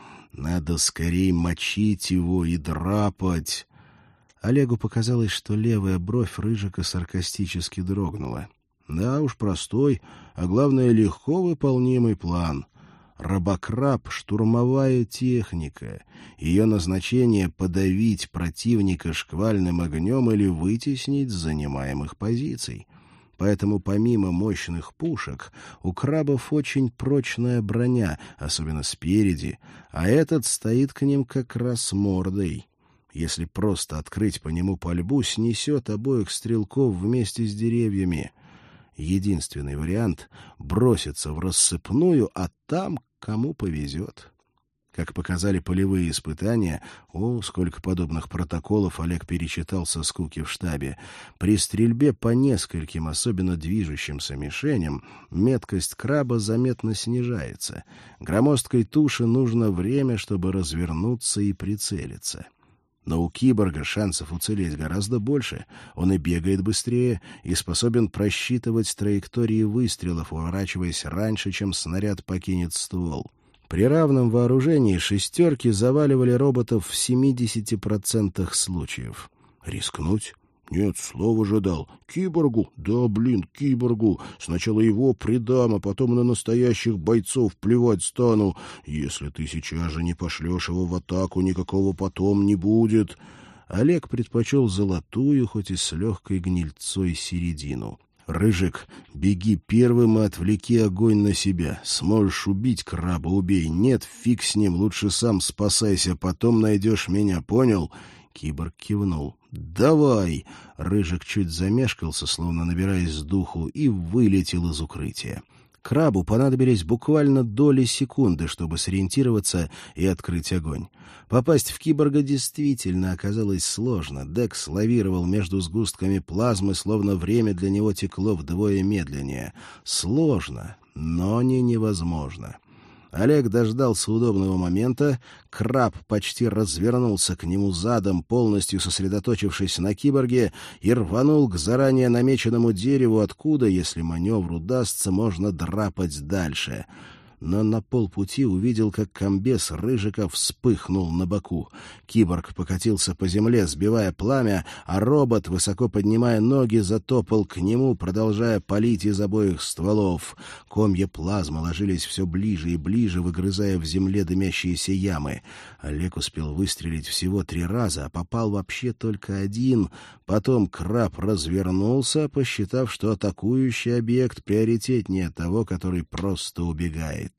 Надо скорее мочить его и драпать. Олегу показалось, что левая бровь Рыжика саркастически дрогнула. Да уж, простой, а главное, легко выполнимый план. Робокраб — штурмовая техника. Ее назначение — подавить противника шквальным огнем или вытеснить с занимаемых позиций. Поэтому помимо мощных пушек у крабов очень прочная броня, особенно спереди, а этот стоит к ним как раз мордой. Если просто открыть по нему пальбу, снесет обоих стрелков вместе с деревьями. Единственный вариант — броситься в рассыпную, а там кому повезет. Как показали полевые испытания, о, сколько подобных протоколов Олег перечитал со скуки в штабе, при стрельбе по нескольким особенно движущимся мишеням меткость краба заметно снижается. Громоздкой туше нужно время, чтобы развернуться и прицелиться. Но у киборга шансов уцелеть гораздо больше. Он и бегает быстрее, и способен просчитывать траектории выстрелов, уворачиваясь раньше, чем снаряд покинет ствол. При равном вооружении шестерки заваливали роботов в семидесяти процентах случаев. Рискнуть? Нет, слово же дал. Киборгу? Да, блин, киборгу. Сначала его предам, а потом на настоящих бойцов плевать стану. Если ты сейчас же не пошлешь его в атаку, никакого потом не будет. Олег предпочел золотую, хоть и с легкой гнильцой, середину. «Рыжик, беги первым и отвлеки огонь на себя. Сможешь убить краба — убей. Нет, фиг с ним, лучше сам спасайся, потом найдешь меня, понял?» Киборг кивнул. «Давай!» Рыжик чуть замешкался, словно набираясь духу, и вылетел из укрытия. Крабу понадобились буквально доли секунды, чтобы сориентироваться и открыть огонь. Попасть в киборга действительно оказалось сложно. Декс лавировал между сгустками плазмы, словно время для него текло вдвое медленнее. Сложно, но не невозможно. Олег дождался удобного момента, краб почти развернулся к нему задом, полностью сосредоточившись на киборге, и рванул к заранее намеченному дереву, откуда, если маневр удастся, можно драпать дальше. Но на полпути увидел, как комбез Рыжика вспыхнул на боку. Киборг покатился по земле, сбивая пламя, а робот, высоко поднимая ноги, затопал к нему, продолжая палить из обоих стволов. Комья плазмы ложились все ближе и ближе, выгрызая в земле дымящиеся ямы. Олег успел выстрелить всего три раза, а попал вообще только один. Потом краб развернулся, посчитав, что атакующий объект приоритетнее того, который просто убегает.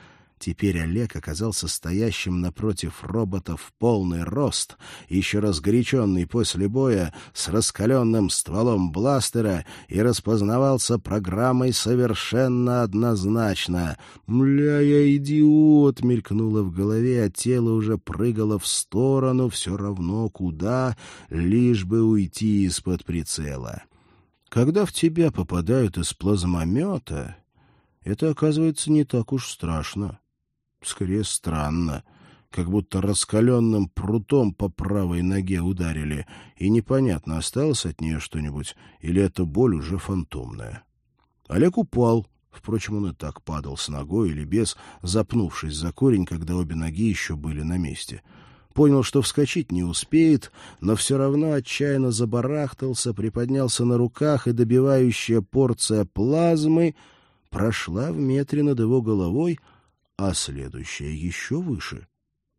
Теперь Олег оказался стоящим напротив робота в полный рост, еще разгоряченный после боя, с раскаленным стволом бластера, и распознавался программой совершенно однозначно. «Мля, я идиот!» — мелькнуло в голове, а тело уже прыгало в сторону, все равно куда, лишь бы уйти из-под прицела. Когда в тебя попадают из плазмомета, это, оказывается, не так уж страшно. Скорее, странно. Как будто раскаленным прутом по правой ноге ударили, и непонятно, осталось от нее что-нибудь, или эта боль уже фантомная. Олег упал. Впрочем, он и так падал с ногой или без, запнувшись за корень, когда обе ноги еще были на месте. Понял, что вскочить не успеет, но все равно отчаянно забарахтался, приподнялся на руках, и добивающая порция плазмы прошла в метре над его головой, а следующая еще выше.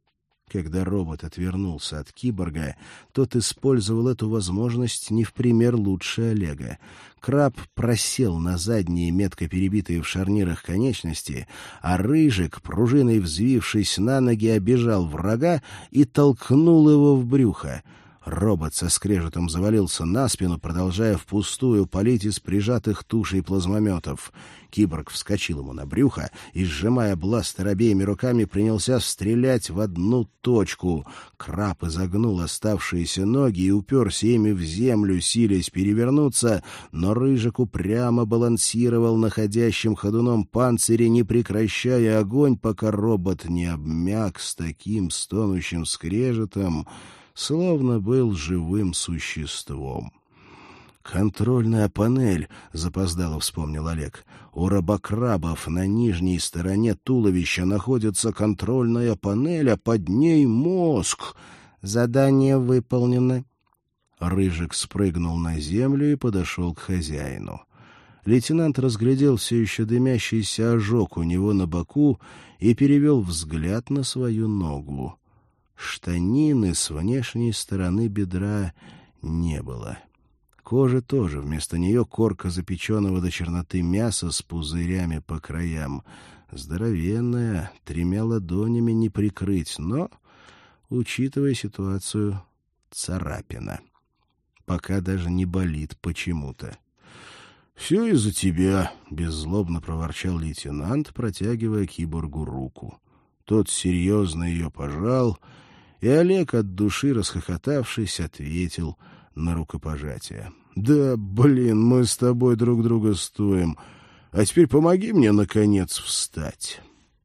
Когда робот отвернулся от киборга, тот использовал эту возможность не в пример лучше Олега. Краб просел на задние, метко перебитые в шарнирах конечности, а Рыжик, пружиной взвившись на ноги, обежал врага и толкнул его в брюхо. Робот со скрежетом завалился на спину, продолжая впустую палить из прижатых тушей плазмометов. Киборг вскочил ему на брюхо и, сжимая бластер обеими руками, принялся стрелять в одну точку. Краб изогнул оставшиеся ноги и уперся ими в землю, силясь перевернуться, но Рыжик упрямо балансировал на ходящем ходуном панцире, не прекращая огонь, пока робот не обмяк с таким стонущим скрежетом, словно был живым существом. «Контрольная панель», — запоздало вспомнил Олег. «У робокрабов на нижней стороне туловища находится контрольная панель, а под ней мозг». «Задание выполнено». Рыжик спрыгнул на землю и подошел к хозяину. Лейтенант разглядел все еще дымящийся ожог у него на боку и перевел взгляд на свою ногу. Штанины с внешней стороны бедра не было. Кожи тоже, вместо нее корка запеченного до черноты мяса с пузырями по краям. Здоровенная, тремя ладонями не прикрыть, но, учитывая ситуацию, царапина. Пока даже не болит почему-то. «Все из-за тебя», — беззлобно проворчал лейтенант, протягивая киборгу руку. Тот серьезно ее пожал, и Олег, от души расхохотавшись, ответил на рукопожатие. «Да, блин, мы с тобой друг друга стоим. А теперь помоги мне, наконец, встать».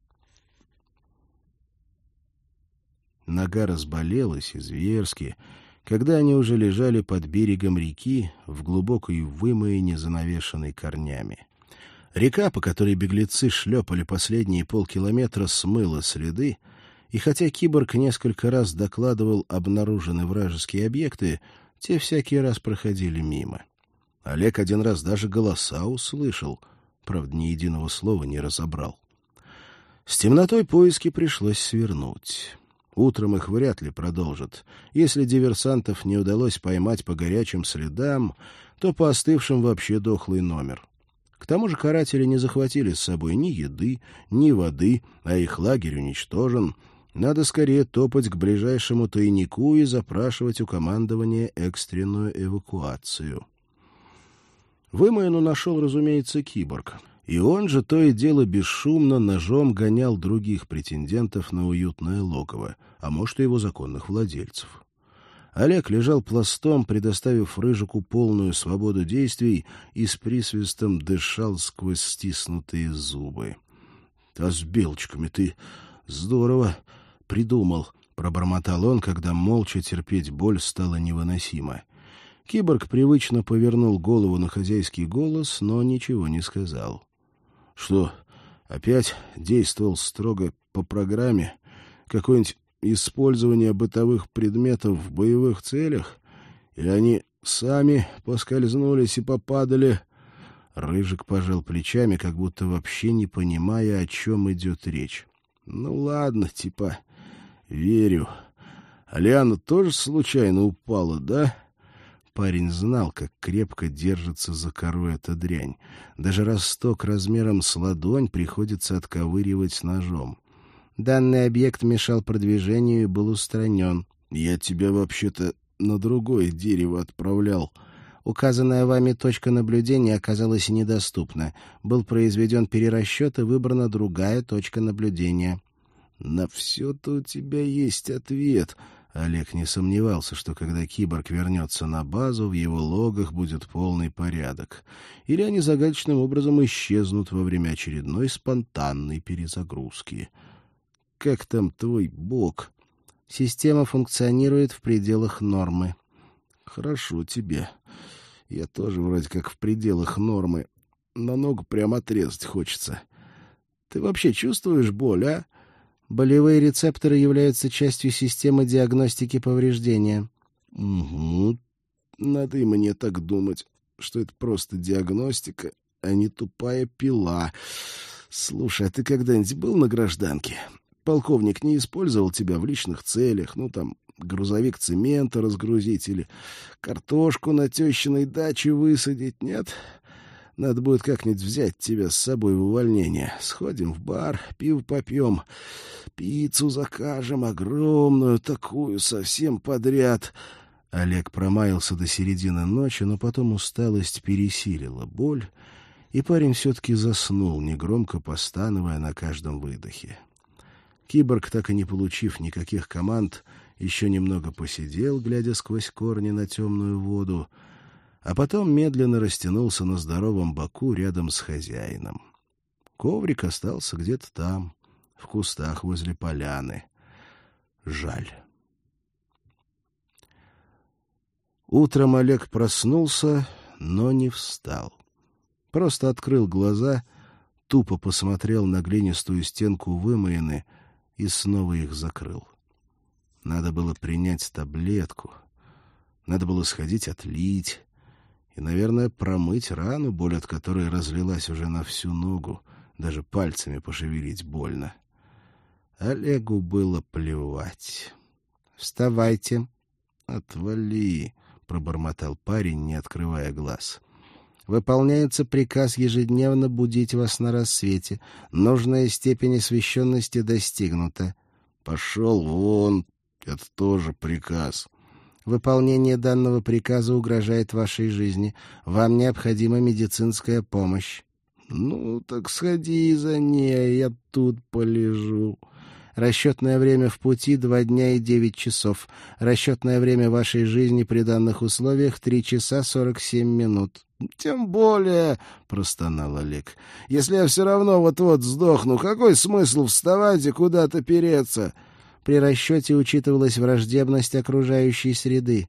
Нога разболелась и зверски, когда они уже лежали под берегом реки в глубокой вымоине, занавешенной корнями. Река, по которой беглецы шлепали последние полкилометра, смыла следы, и хотя киборг несколько раз докладывал обнаруженные вражеские объекты, те всякий раз проходили мимо. Олег один раз даже голоса услышал, правда, ни единого слова не разобрал. С темнотой поиски пришлось свернуть. Утром их вряд ли продолжат. Если диверсантов не удалось поймать по горячим следам, то по остывшим вообще дохлый номер. К тому же каратели не захватили с собой ни еды, ни воды, а их лагерь уничтожен. Надо скорее топать к ближайшему тайнику и запрашивать у командования экстренную эвакуацию. Вымоину нашел, разумеется, киборг. И он же то и дело бесшумно ножом гонял других претендентов на уютное логово, а может, и его законных владельцев. Олег лежал пластом, предоставив Рыжику полную свободу действий, и с присвистом дышал сквозь стиснутые зубы. — А с белочками ты здорово придумал, — пробормотал он, когда молча терпеть боль стало невыносимо. Киборг привычно повернул голову на хозяйский голос, но ничего не сказал. — Что, опять действовал строго по программе? Какое-нибудь использование бытовых предметов в боевых целях? Или они сами поскользнулись и попадали? Рыжик пожал плечами, как будто вообще не понимая, о чем идет речь. — Ну ладно, типа, верю. А Лиана тоже случайно упала, да? Парень знал, как крепко держится за кору эта дрянь. Даже росток размером с ладонь приходится отковыривать ножом. Данный объект мешал продвижению и был устранен. — Я тебя вообще-то на другое дерево отправлял. Указанная вами точка наблюдения оказалась недоступна. Был произведен перерасчет и выбрана другая точка наблюдения. — На все-то у тебя есть ответ. Олег не сомневался, что когда киборг вернется на базу, в его логах будет полный порядок. Или они загадочным образом исчезнут во время очередной спонтанной перезагрузки. — Как там твой бог? — Система функционирует в пределах нормы. — Хорошо тебе. Я тоже вроде как в пределах нормы, но ногу прямо отрезать хочется. Ты вообще чувствуешь боль, а? Болевые рецепторы являются частью системы диагностики повреждения. — Угу. Надо и мне так думать, что это просто диагностика, а не тупая пила. Слушай, а ты когда-нибудь был на гражданке? полковник не использовал тебя в личных целях, ну, там, грузовик цемента разгрузить или картошку на тещиной даче высадить, нет? Надо будет как-нибудь взять тебя с собой в увольнение. Сходим в бар, пиво попьем, пиццу закажем, огромную такую, совсем подряд». Олег промаялся до середины ночи, но потом усталость пересилила боль, и парень все-таки заснул, негромко постановая на каждом выдохе. Киборг, так и не получив никаких команд, еще немного посидел, глядя сквозь корни на темную воду, а потом медленно растянулся на здоровом боку рядом с хозяином. Коврик остался где-то там, в кустах возле поляны. Жаль. Утром Олег проснулся, но не встал. Просто открыл глаза, тупо посмотрел на глинистую стенку вымоины и снова их закрыл. Надо было принять таблетку, надо было сходить отлить и, наверное, промыть рану, боль от которой разлилась уже на всю ногу, даже пальцами пошевелить больно. Олегу было плевать. «Вставайте!» «Отвали!» — пробормотал парень, не открывая глаз. «Выполняется приказ ежедневно будить вас на рассвете. Нужная степень освещенности достигнута». «Пошел вон! Это тоже приказ». «Выполнение данного приказа угрожает вашей жизни. Вам необходима медицинская помощь». «Ну, так сходи за ней, я тут полежу». Расчетное время в пути — два дня и девять часов. Расчетное время вашей жизни при данных условиях — три часа сорок семь минут. — Тем более, — простонал Олег, — если я все равно вот-вот сдохну, какой смысл вставать и куда-то переться? При расчете учитывалась враждебность окружающей среды.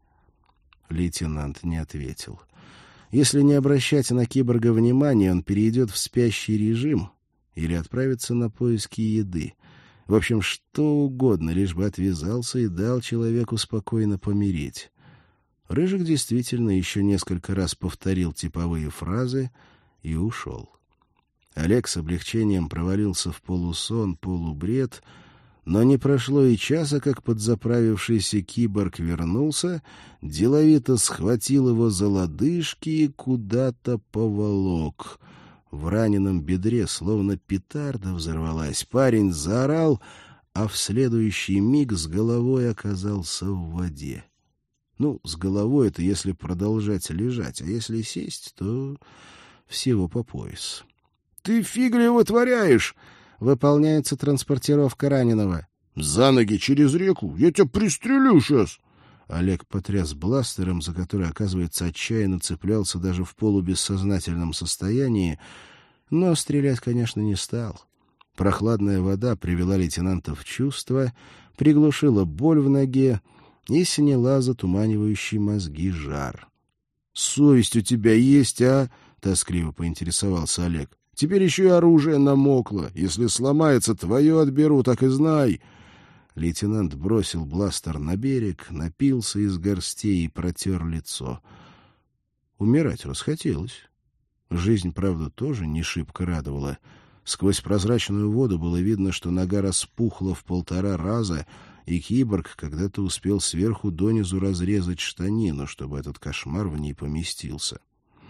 Лейтенант не ответил. Если не обращать на киборга внимания, он перейдет в спящий режим или отправится на поиски еды. В общем, что угодно, лишь бы отвязался и дал человеку спокойно помереть. Рыжик действительно еще несколько раз повторил типовые фразы и ушел. Олег с облегчением провалился в полусон, полубред, но не прошло и часа, как подзаправившийся киборг вернулся, деловито схватил его за лодыжки и куда-то поволок. В раненом бедре словно петарда взорвалась. Парень заорал, а в следующий миг с головой оказался в воде. Ну, с головой это если продолжать лежать, а если сесть, то всего по пояс. — Ты фига ли вытворяешь? — Выполняется транспортировка раненого. — За ноги через реку? Я тебя пристрелю сейчас! Олег потряс бластером, за который, оказывается, отчаянно цеплялся даже в полубессознательном состоянии, но стрелять, конечно, не стал. Прохладная вода привела лейтенанта в чувство, приглушила боль в ноге и сняла затуманивающий мозги жар. — Совесть у тебя есть, а? — тоскливо поинтересовался Олег. — Теперь еще и оружие намокло. Если сломается, твое отберу, так и знай. Лейтенант бросил бластер на берег, напился из горстей и протер лицо. Умирать расхотелось. Жизнь, правда, тоже не шибко радовала. Сквозь прозрачную воду было видно, что нога распухла в полтора раза, и киборг когда-то успел сверху донизу разрезать штанину, чтобы этот кошмар в ней поместился.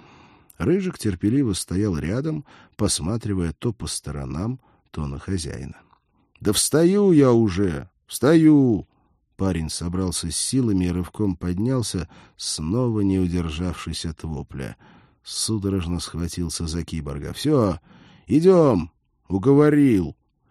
Рыжик терпеливо стоял рядом, посматривая то по сторонам, то на хозяина. — Да встаю я уже! Встаю! Парень собрался с силами и рывком поднялся, снова не удержавшись от вопля. Судорожно схватился за киборга. — Все, идем! Уговорил!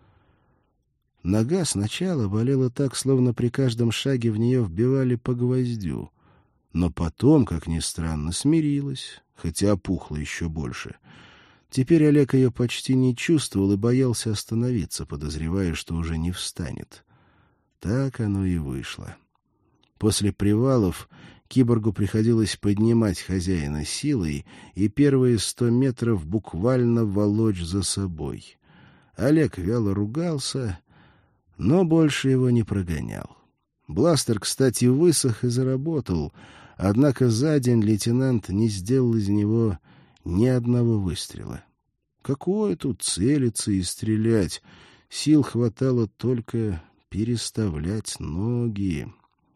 Нога сначала болела так, словно при каждом шаге в нее вбивали по гвоздю. Но потом, как ни странно, смирилась, хотя опухла еще больше. Теперь Олег ее почти не чувствовал и боялся остановиться, подозревая, что уже не встанет. Так оно и вышло. После привалов киборгу приходилось поднимать хозяина силой и первые сто метров буквально волочь за собой. Олег вяло ругался, но больше его не прогонял. Бластер, кстати, высох и заработал, однако за день лейтенант не сделал из него ни одного выстрела. Какое тут целиться и стрелять? Сил хватало только переставлять ноги.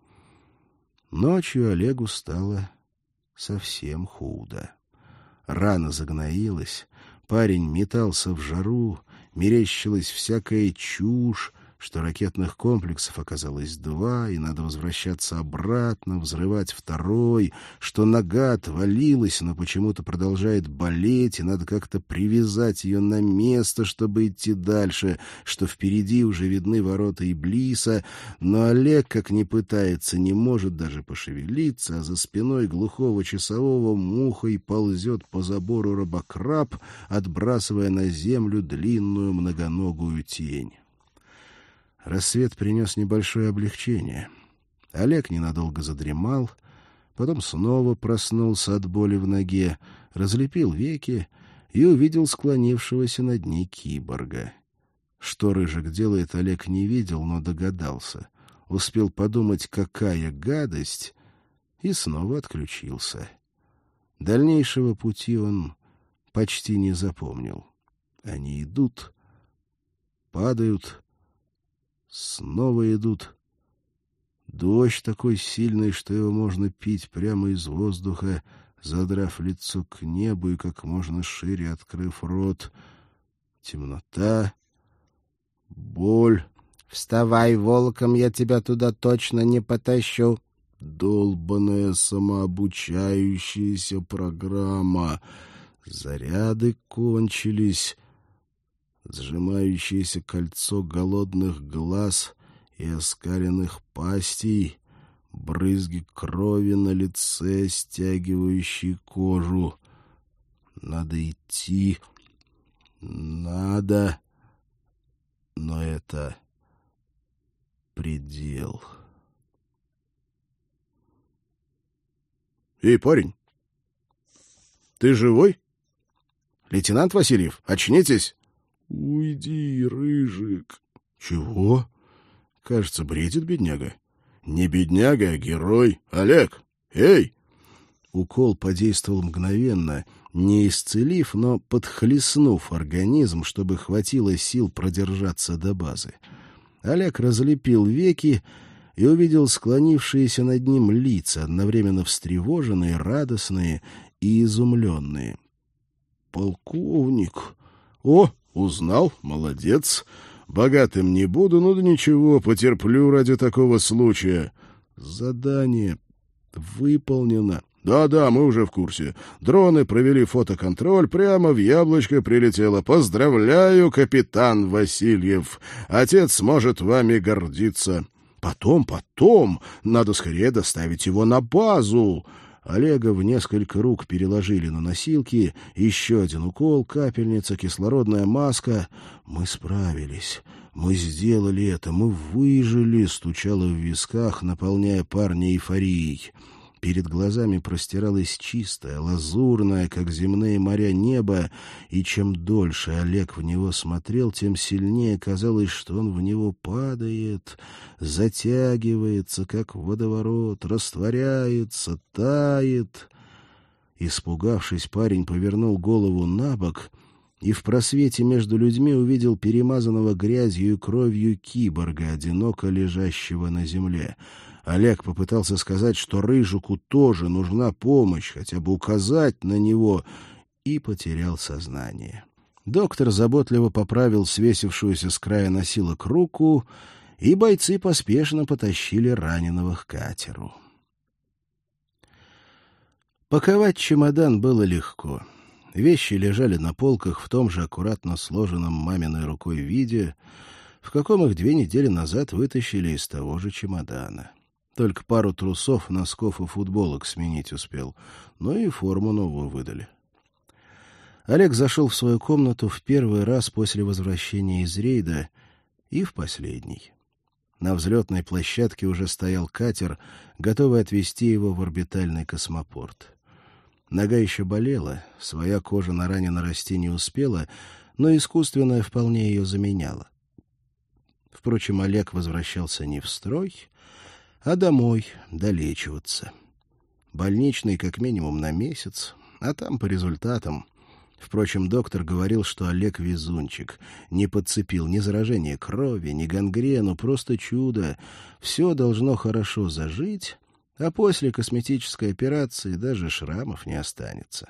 Ночью Олегу стало совсем худо. Рана загноилась, парень метался в жару, мерещилась всякая чушь, что ракетных комплексов оказалось два, и надо возвращаться обратно, взрывать второй, что нога отвалилась, но почему-то продолжает болеть, и надо как-то привязать ее на место, чтобы идти дальше, что впереди уже видны ворота Иблиса, но Олег, как ни пытается, не может даже пошевелиться, а за спиной глухого часового мухой ползет по забору робокраб, отбрасывая на землю длинную многоногую тень. Рассвет принес небольшое облегчение. Олег ненадолго задремал, потом снова проснулся от боли в ноге, разлепил веки и увидел склонившегося над ней киборга. Что Рыжик делает, Олег не видел, но догадался. Успел подумать, какая гадость, и снова отключился. Дальнейшего пути он почти не запомнил. Они идут, падают, снова идут. Дождь такой сильный, что его можно пить прямо из воздуха, задрав лицо к небу и как можно шире открыв рот. Темнота, боль. «Вставай, волком, я тебя туда точно не потащу». Долбаная самообучающаяся программа. Заряды кончились. Сжимающееся кольцо голодных глаз и оскаленных пастей, брызги крови на лице, стягивающие кожу. Надо идти, надо, но это предел. «Эй, парень, ты живой? Лейтенант Васильев, очнитесь!» «Уйди, Рыжик!» «Чего?» «Кажется, бредит бедняга». «Не бедняга, а герой. Олег! Эй!» Укол подействовал мгновенно, не исцелив, но подхлестнув организм, чтобы хватило сил продержаться до базы. Олег разлепил веки и увидел склонившиеся над ним лица, одновременно встревоженные, радостные и изумленные. «Полковник! О!» «Узнал? Молодец. Богатым не буду, но да ничего, потерплю ради такого случая. Задание выполнено». «Да-да, мы уже в курсе. Дроны провели фотоконтроль, прямо в яблочко прилетело. Поздравляю, капитан Васильев. Отец может вами гордиться». «Потом, потом. Надо скорее доставить его на базу». Олега в несколько рук переложили на носилки. Еще один укол, капельница, кислородная маска. «Мы справились. Мы сделали это. Мы выжили», — стучало в висках, наполняя парня эйфорией. Перед глазами простиралось чистое, лазурное, как земные моря, небо, и чем дольше Олег в него смотрел, тем сильнее казалось, что он в него падает, затягивается, как водоворот, растворяется, тает. Испугавшись, парень повернул голову на бок и в просвете между людьми увидел перемазанного грязью и кровью киборга, одиноко лежащего на земле. Олег попытался сказать, что Рыжику тоже нужна помощь, хотя бы указать на него, и потерял сознание. Доктор заботливо поправил свесившуюся с края носилок руку, и бойцы поспешно потащили раненого к катеру. Паковать чемодан было легко. Вещи лежали на полках в том же аккуратно сложенном маминой рукой виде, в каком их две недели назад вытащили из того же чемодана. Только пару трусов, носков и футболок сменить успел, но и форму новую выдали. Олег зашел в свою комнату в первый раз после возвращения из рейда и в последний. На взлетной площадке уже стоял катер, готовый отвезти его в орбитальный космопорт. Нога еще болела, своя кожа на ране нарасти не успела, но искусственная вполне ее заменяла. Впрочем, Олег возвращался не в строй, а домой долечиваться. Больничный как минимум на месяц, а там по результатам. Впрочем, доктор говорил, что Олег везунчик. Не подцепил ни заражение крови, ни гангрену, просто чудо. Все должно хорошо зажить, а после косметической операции даже шрамов не останется.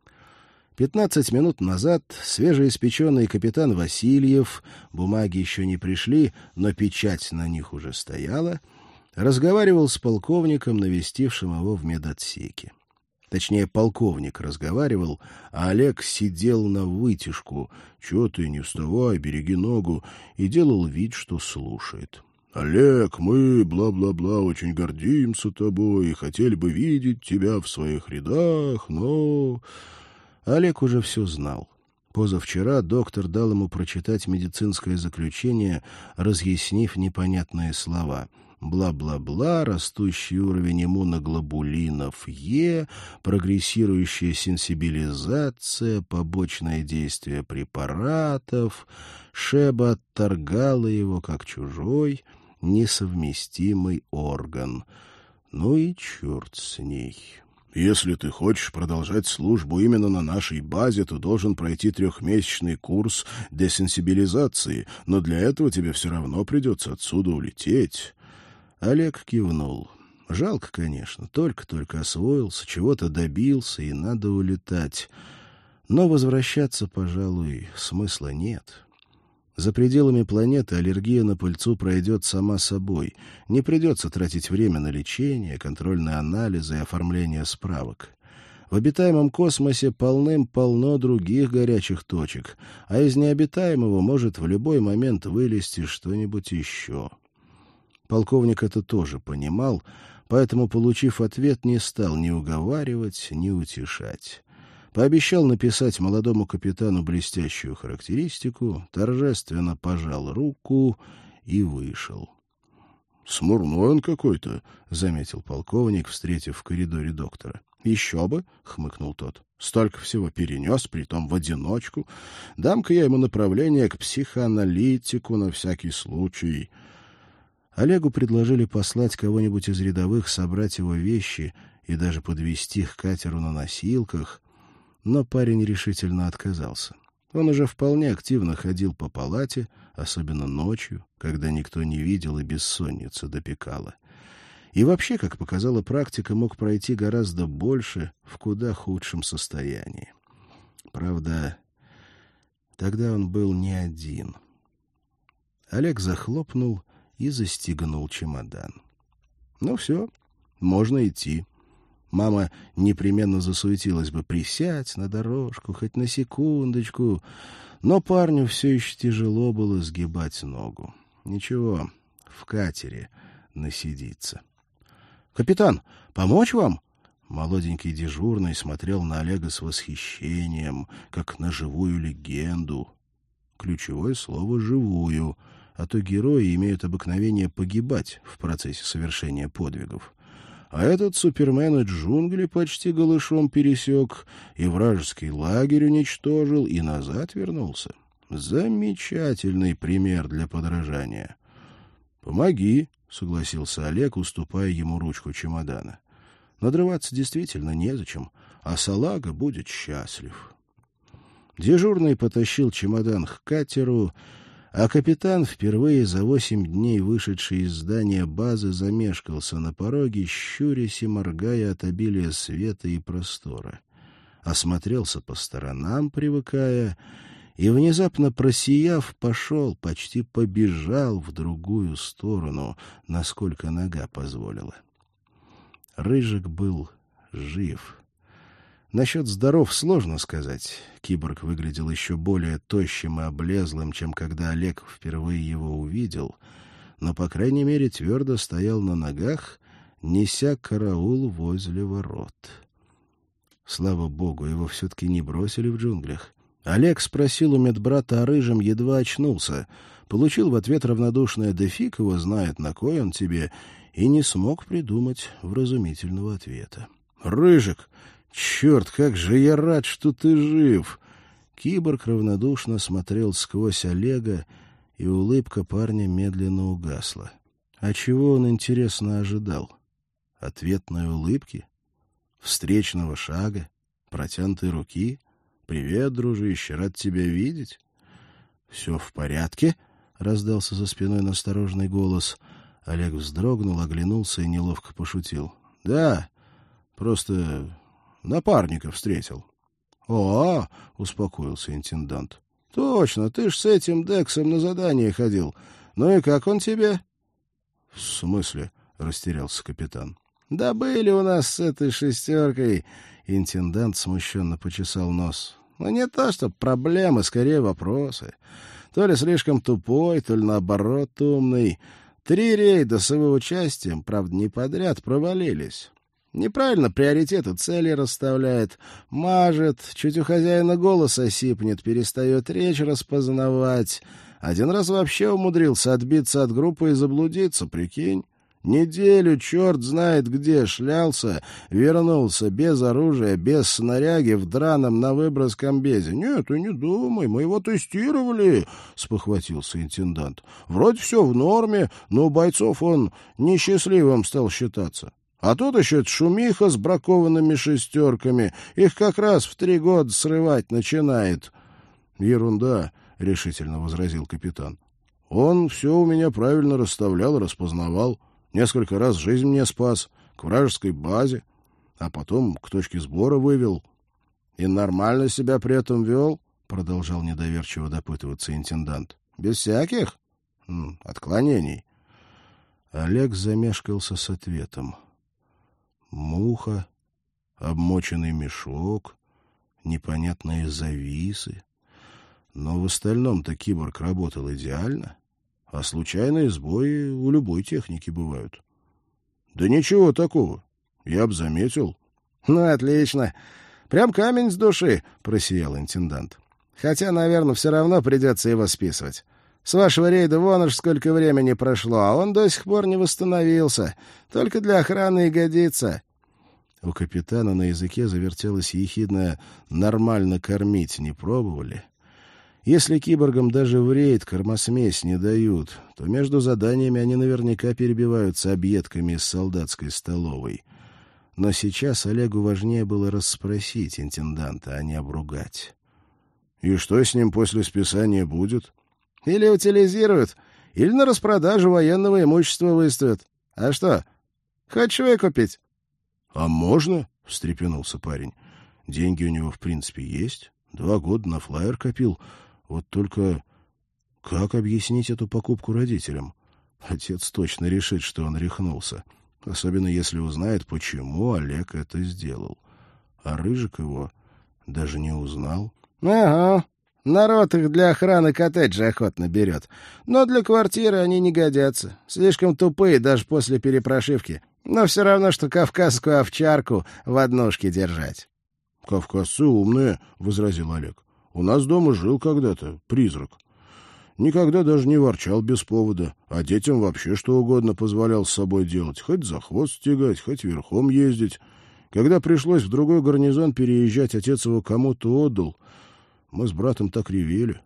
Пятнадцать минут назад свежеиспеченный капитан Васильев, бумаги еще не пришли, но печать на них уже стояла, разговаривал с полковником, навестившим его в медотсеке. Точнее, полковник разговаривал, а Олег сидел на вытяжку. «Чего ты, не вставай, береги ногу», и делал вид, что слушает. «Олег, мы, бла-бла-бла, очень гордимся тобой и хотели бы видеть тебя в своих рядах, но...» Олег уже все знал. Позавчера доктор дал ему прочитать медицинское заключение, разъяснив непонятные слова. Бла-бла-бла, растущий уровень иммуноглобулинов Е, прогрессирующая сенсибилизация, побочное действие препаратов. Шеба отторгала его как чужой, несовместимый орган. Ну и черт с ней. «Если ты хочешь продолжать службу именно на нашей базе, то должен пройти трехмесячный курс десенсибилизации, но для этого тебе все равно придется отсюда улететь». Олег кивнул. Жалко, конечно, только-только освоился, чего-то добился, и надо улетать. Но возвращаться, пожалуй, смысла нет. За пределами планеты аллергия на пыльцу пройдет сама собой. Не придется тратить время на лечение, контрольные анализы и оформление справок. В обитаемом космосе полным-полно других горячих точек, а из необитаемого может в любой момент вылезти что-нибудь еще. Полковник это тоже понимал, поэтому, получив ответ, не стал ни уговаривать, ни утешать. Пообещал написать молодому капитану блестящую характеристику, торжественно пожал руку и вышел. — Смурной он какой-то, — заметил полковник, встретив в коридоре доктора. — Еще бы, — хмыкнул тот. — Столько всего перенес, притом в одиночку. Дам-ка я ему направление к психоаналитику на всякий случай. Олегу предложили послать кого-нибудь из рядовых собрать его вещи и даже подвезти их к катеру на носилках, но парень решительно отказался. Он уже вполне активно ходил по палате, особенно ночью, когда никто не видел и бессонница допекала. И вообще, как показала практика, мог пройти гораздо больше в куда худшем состоянии. Правда, тогда он был не один. Олег захлопнул и застегнул чемодан. Ну все, можно идти. Мама непременно засуетилась бы: присядь на дорожку, хоть на секундочку. Но парню все еще тяжело было сгибать ногу. Ничего, в катере насидится. — Капитан, помочь вам? Молоденький дежурный смотрел на Олега с восхищением, как на живую легенду. Ключевое слово «живую», а то герои имеют обыкновение погибать в процессе совершения подвигов. А этот супермен и джунгли почти голышом пересек, и вражеский лагерь уничтожил, и назад вернулся. Замечательный пример для подражания. — Помоги, — согласился Олег, уступая ему ручку чемодана. Надрываться действительно незачем, а салага будет счастлив. Дежурный потащил чемодан к катеру, а капитан, впервые за восемь дней вышедший из здания базы, замешкался на пороге, щурясь и моргая от обилия света и простора. Осмотрелся по сторонам, привыкая, и, внезапно просияв, пошел, почти побежал в другую сторону, насколько нога позволила. Рыжик был жив. Насчет здоров сложно сказать. Киборг выглядел еще более тощим и облезлым, чем когда Олег впервые его увидел, но, по крайней мере, твердо стоял на ногах, неся караул возле ворот. Слава богу, его все-таки не бросили в джунглях. Олег спросил у медбрата о Рыжем, едва очнулся, получил в ответ равнодушное «да фиг его знает, на кой он тебе», и не смог придумать вразумительного ответа. «Рыжик! Черт, как же я рад, что ты жив!» Киборг равнодушно смотрел сквозь Олега, и улыбка парня медленно угасла. А чего он, интересно, ожидал? Ответной улыбки? Встречного шага? Протянутой руки? Привет, дружище, рад тебя видеть. Все в порядке? Раздался за спиной настороженный голос. Олег вздрогнул, оглянулся и неловко пошутил. Да, просто напарника встретил. О, успокоился интендант. Точно, ты ж с этим Дексом на задание ходил. Ну и как он тебе? В смысле? Растерялся капитан. Да были у нас с этой шестеркой. Интендант смущенно почесал нос. Ну не то, что проблемы, скорее вопросы. То ли слишком тупой, то ли наоборот умный. Три рейда с его участием, правда, не подряд, провалились. Неправильно приоритеты цели расставляет, мажет, чуть у хозяина голоса сипнет, перестает речь распознавать. Один раз вообще умудрился отбиться от группы и заблудиться, прикинь. Неделю черт знает где шлялся, вернулся без оружия, без снаряги, в драном на выброс комбезе. — Нет, ты не думай, мы его тестировали, — спохватился интендант. — Вроде все в норме, но у бойцов он несчастливым стал считаться. А тут еще шумиха с бракованными шестерками. Их как раз в три года срывать начинает. — Ерунда, — решительно возразил капитан. — Он все у меня правильно расставлял, распознавал. Несколько раз жизнь мне спас, к вражеской базе, а потом к точке сбора вывел. — И нормально себя при этом вел? — продолжал недоверчиво допытываться интендант. — Без всяких М, отклонений. Олег замешкался с ответом. Муха, обмоченный мешок, непонятные зависы. Но в остальном-то киборг работал идеально. А случайные сбои у любой техники бывают. — Да ничего такого. Я б заметил. — Ну, отлично. Прям камень с души, — просиял интендант. — Хотя, наверное, все равно придется его списывать. С вашего рейда вон уж сколько времени прошло, а он до сих пор не восстановился. Только для охраны и годится. У капитана на языке завертелось ехидное «нормально кормить не пробовали». Если киборгам даже в рейд кормосмесь не дают, то между заданиями они наверняка перебиваются объедками из солдатской столовой. Но сейчас Олегу важнее было расспросить интенданта, а не обругать. — И что с ним после списания будет? — Или утилизируют, или на распродажу военного имущества выставят. А что, хочешь выкупить? — А можно? — встрепенулся парень. — Деньги у него, в принципе, есть. Два года на флайер копил. Вот только как объяснить эту покупку родителям? Отец точно решит, что он рехнулся. Особенно если узнает, почему Олег это сделал. А Рыжик его даже не узнал. — Ага, народ их для охраны коттеджа охотно берет. Но для квартиры они не годятся. Слишком тупые даже после перепрошивки. Но все равно, что кавказскую овчарку в однушке держать. — Кавказцы умные, — возразил Олег. У нас дома жил когда-то призрак. Никогда даже не ворчал без повода, а детям вообще что угодно позволял с собой делать, хоть за хвост тягать, хоть верхом ездить. Когда пришлось в другой гарнизон переезжать, отец его кому-то отдал. Мы с братом так ревели.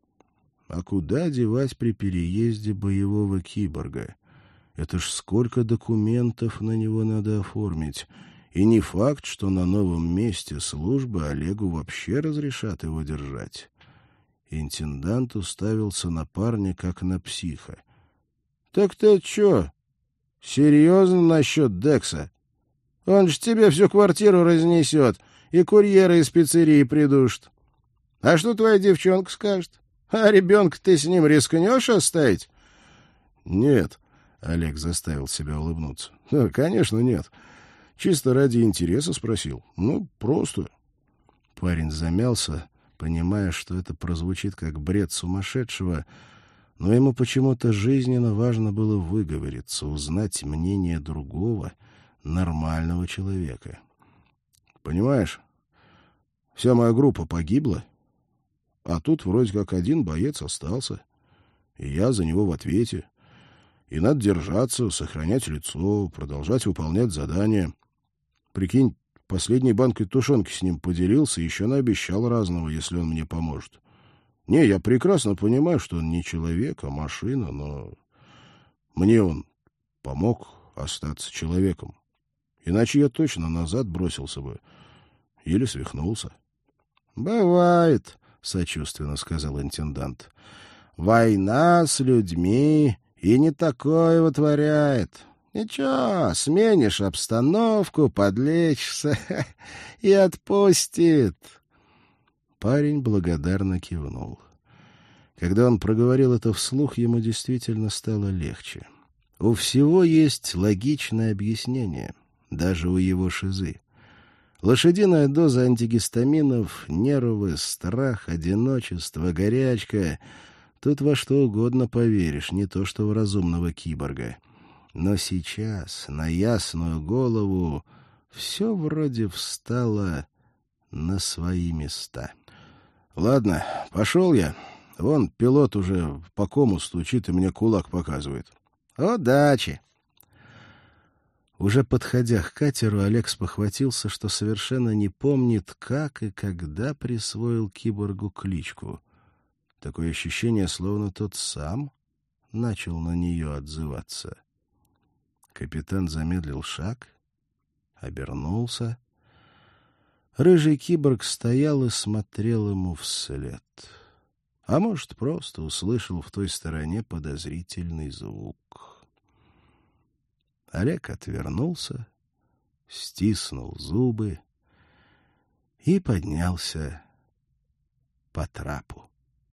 А куда девать при переезде боевого киборга? Это ж сколько документов на него надо оформить. И не факт, что на новом месте службы Олегу вообще разрешат его держать. Интендант уставился на парня, как на психа. — Так ты чё, серьезно насчет Декса? Он ж тебе всю квартиру разнесет и курьера из пиццерии придушит. А что твоя девчонка скажет? А ребенка ты с ним рискнешь оставить? — Нет, — Олег заставил себя улыбнуться. — Да, конечно, нет. Чисто ради интереса спросил. Ну, просто. Парень замялся, понимая, что это прозвучит как бред сумасшедшего, но ему почему-то жизненно важно было выговориться, узнать мнение другого, нормального человека. Понимаешь, вся моя группа погибла, а тут вроде как один боец остался, и я за него в ответе. И надо держаться, сохранять лицо, продолжать выполнять задания. Прикинь, последней банкой тушенки с ним поделился, еще наобещал разного, если он мне поможет. Не, я прекрасно понимаю, что он не человек, а машина, но мне он помог остаться человеком. Иначе я точно назад бросился бы или свихнулся. «Бывает», — сочувственно сказал интендант. «Война с людьми и не такое вытворяет. Ничего, сменишь обстановку, подлечишься и отпустит». Парень благодарно кивнул. Когда он проговорил это вслух, ему действительно стало легче. У всего есть логичное объяснение, даже у его шизы. Лошадиная доза антигистаминов, нервы, страх, одиночество, горячка — тут во что угодно поверишь, не то что в разумного киборга. Но сейчас, на ясную голову, все вроде встало на свои места. «Ладно, пошел я. Вон пилот уже по кому стучит и мне кулак показывает. Удачи!» Уже подходя к катеру, Олег спохватился, что совершенно не помнит, как и когда присвоил киборгу кличку. Такое ощущение, словно тот сам начал на нее отзываться. Капитан замедлил шаг, обернулся. Рыжий киборг стоял и смотрел ему вслед. А может, просто услышал в той стороне подозрительный звук. Олег отвернулся, стиснул зубы и поднялся по трапу.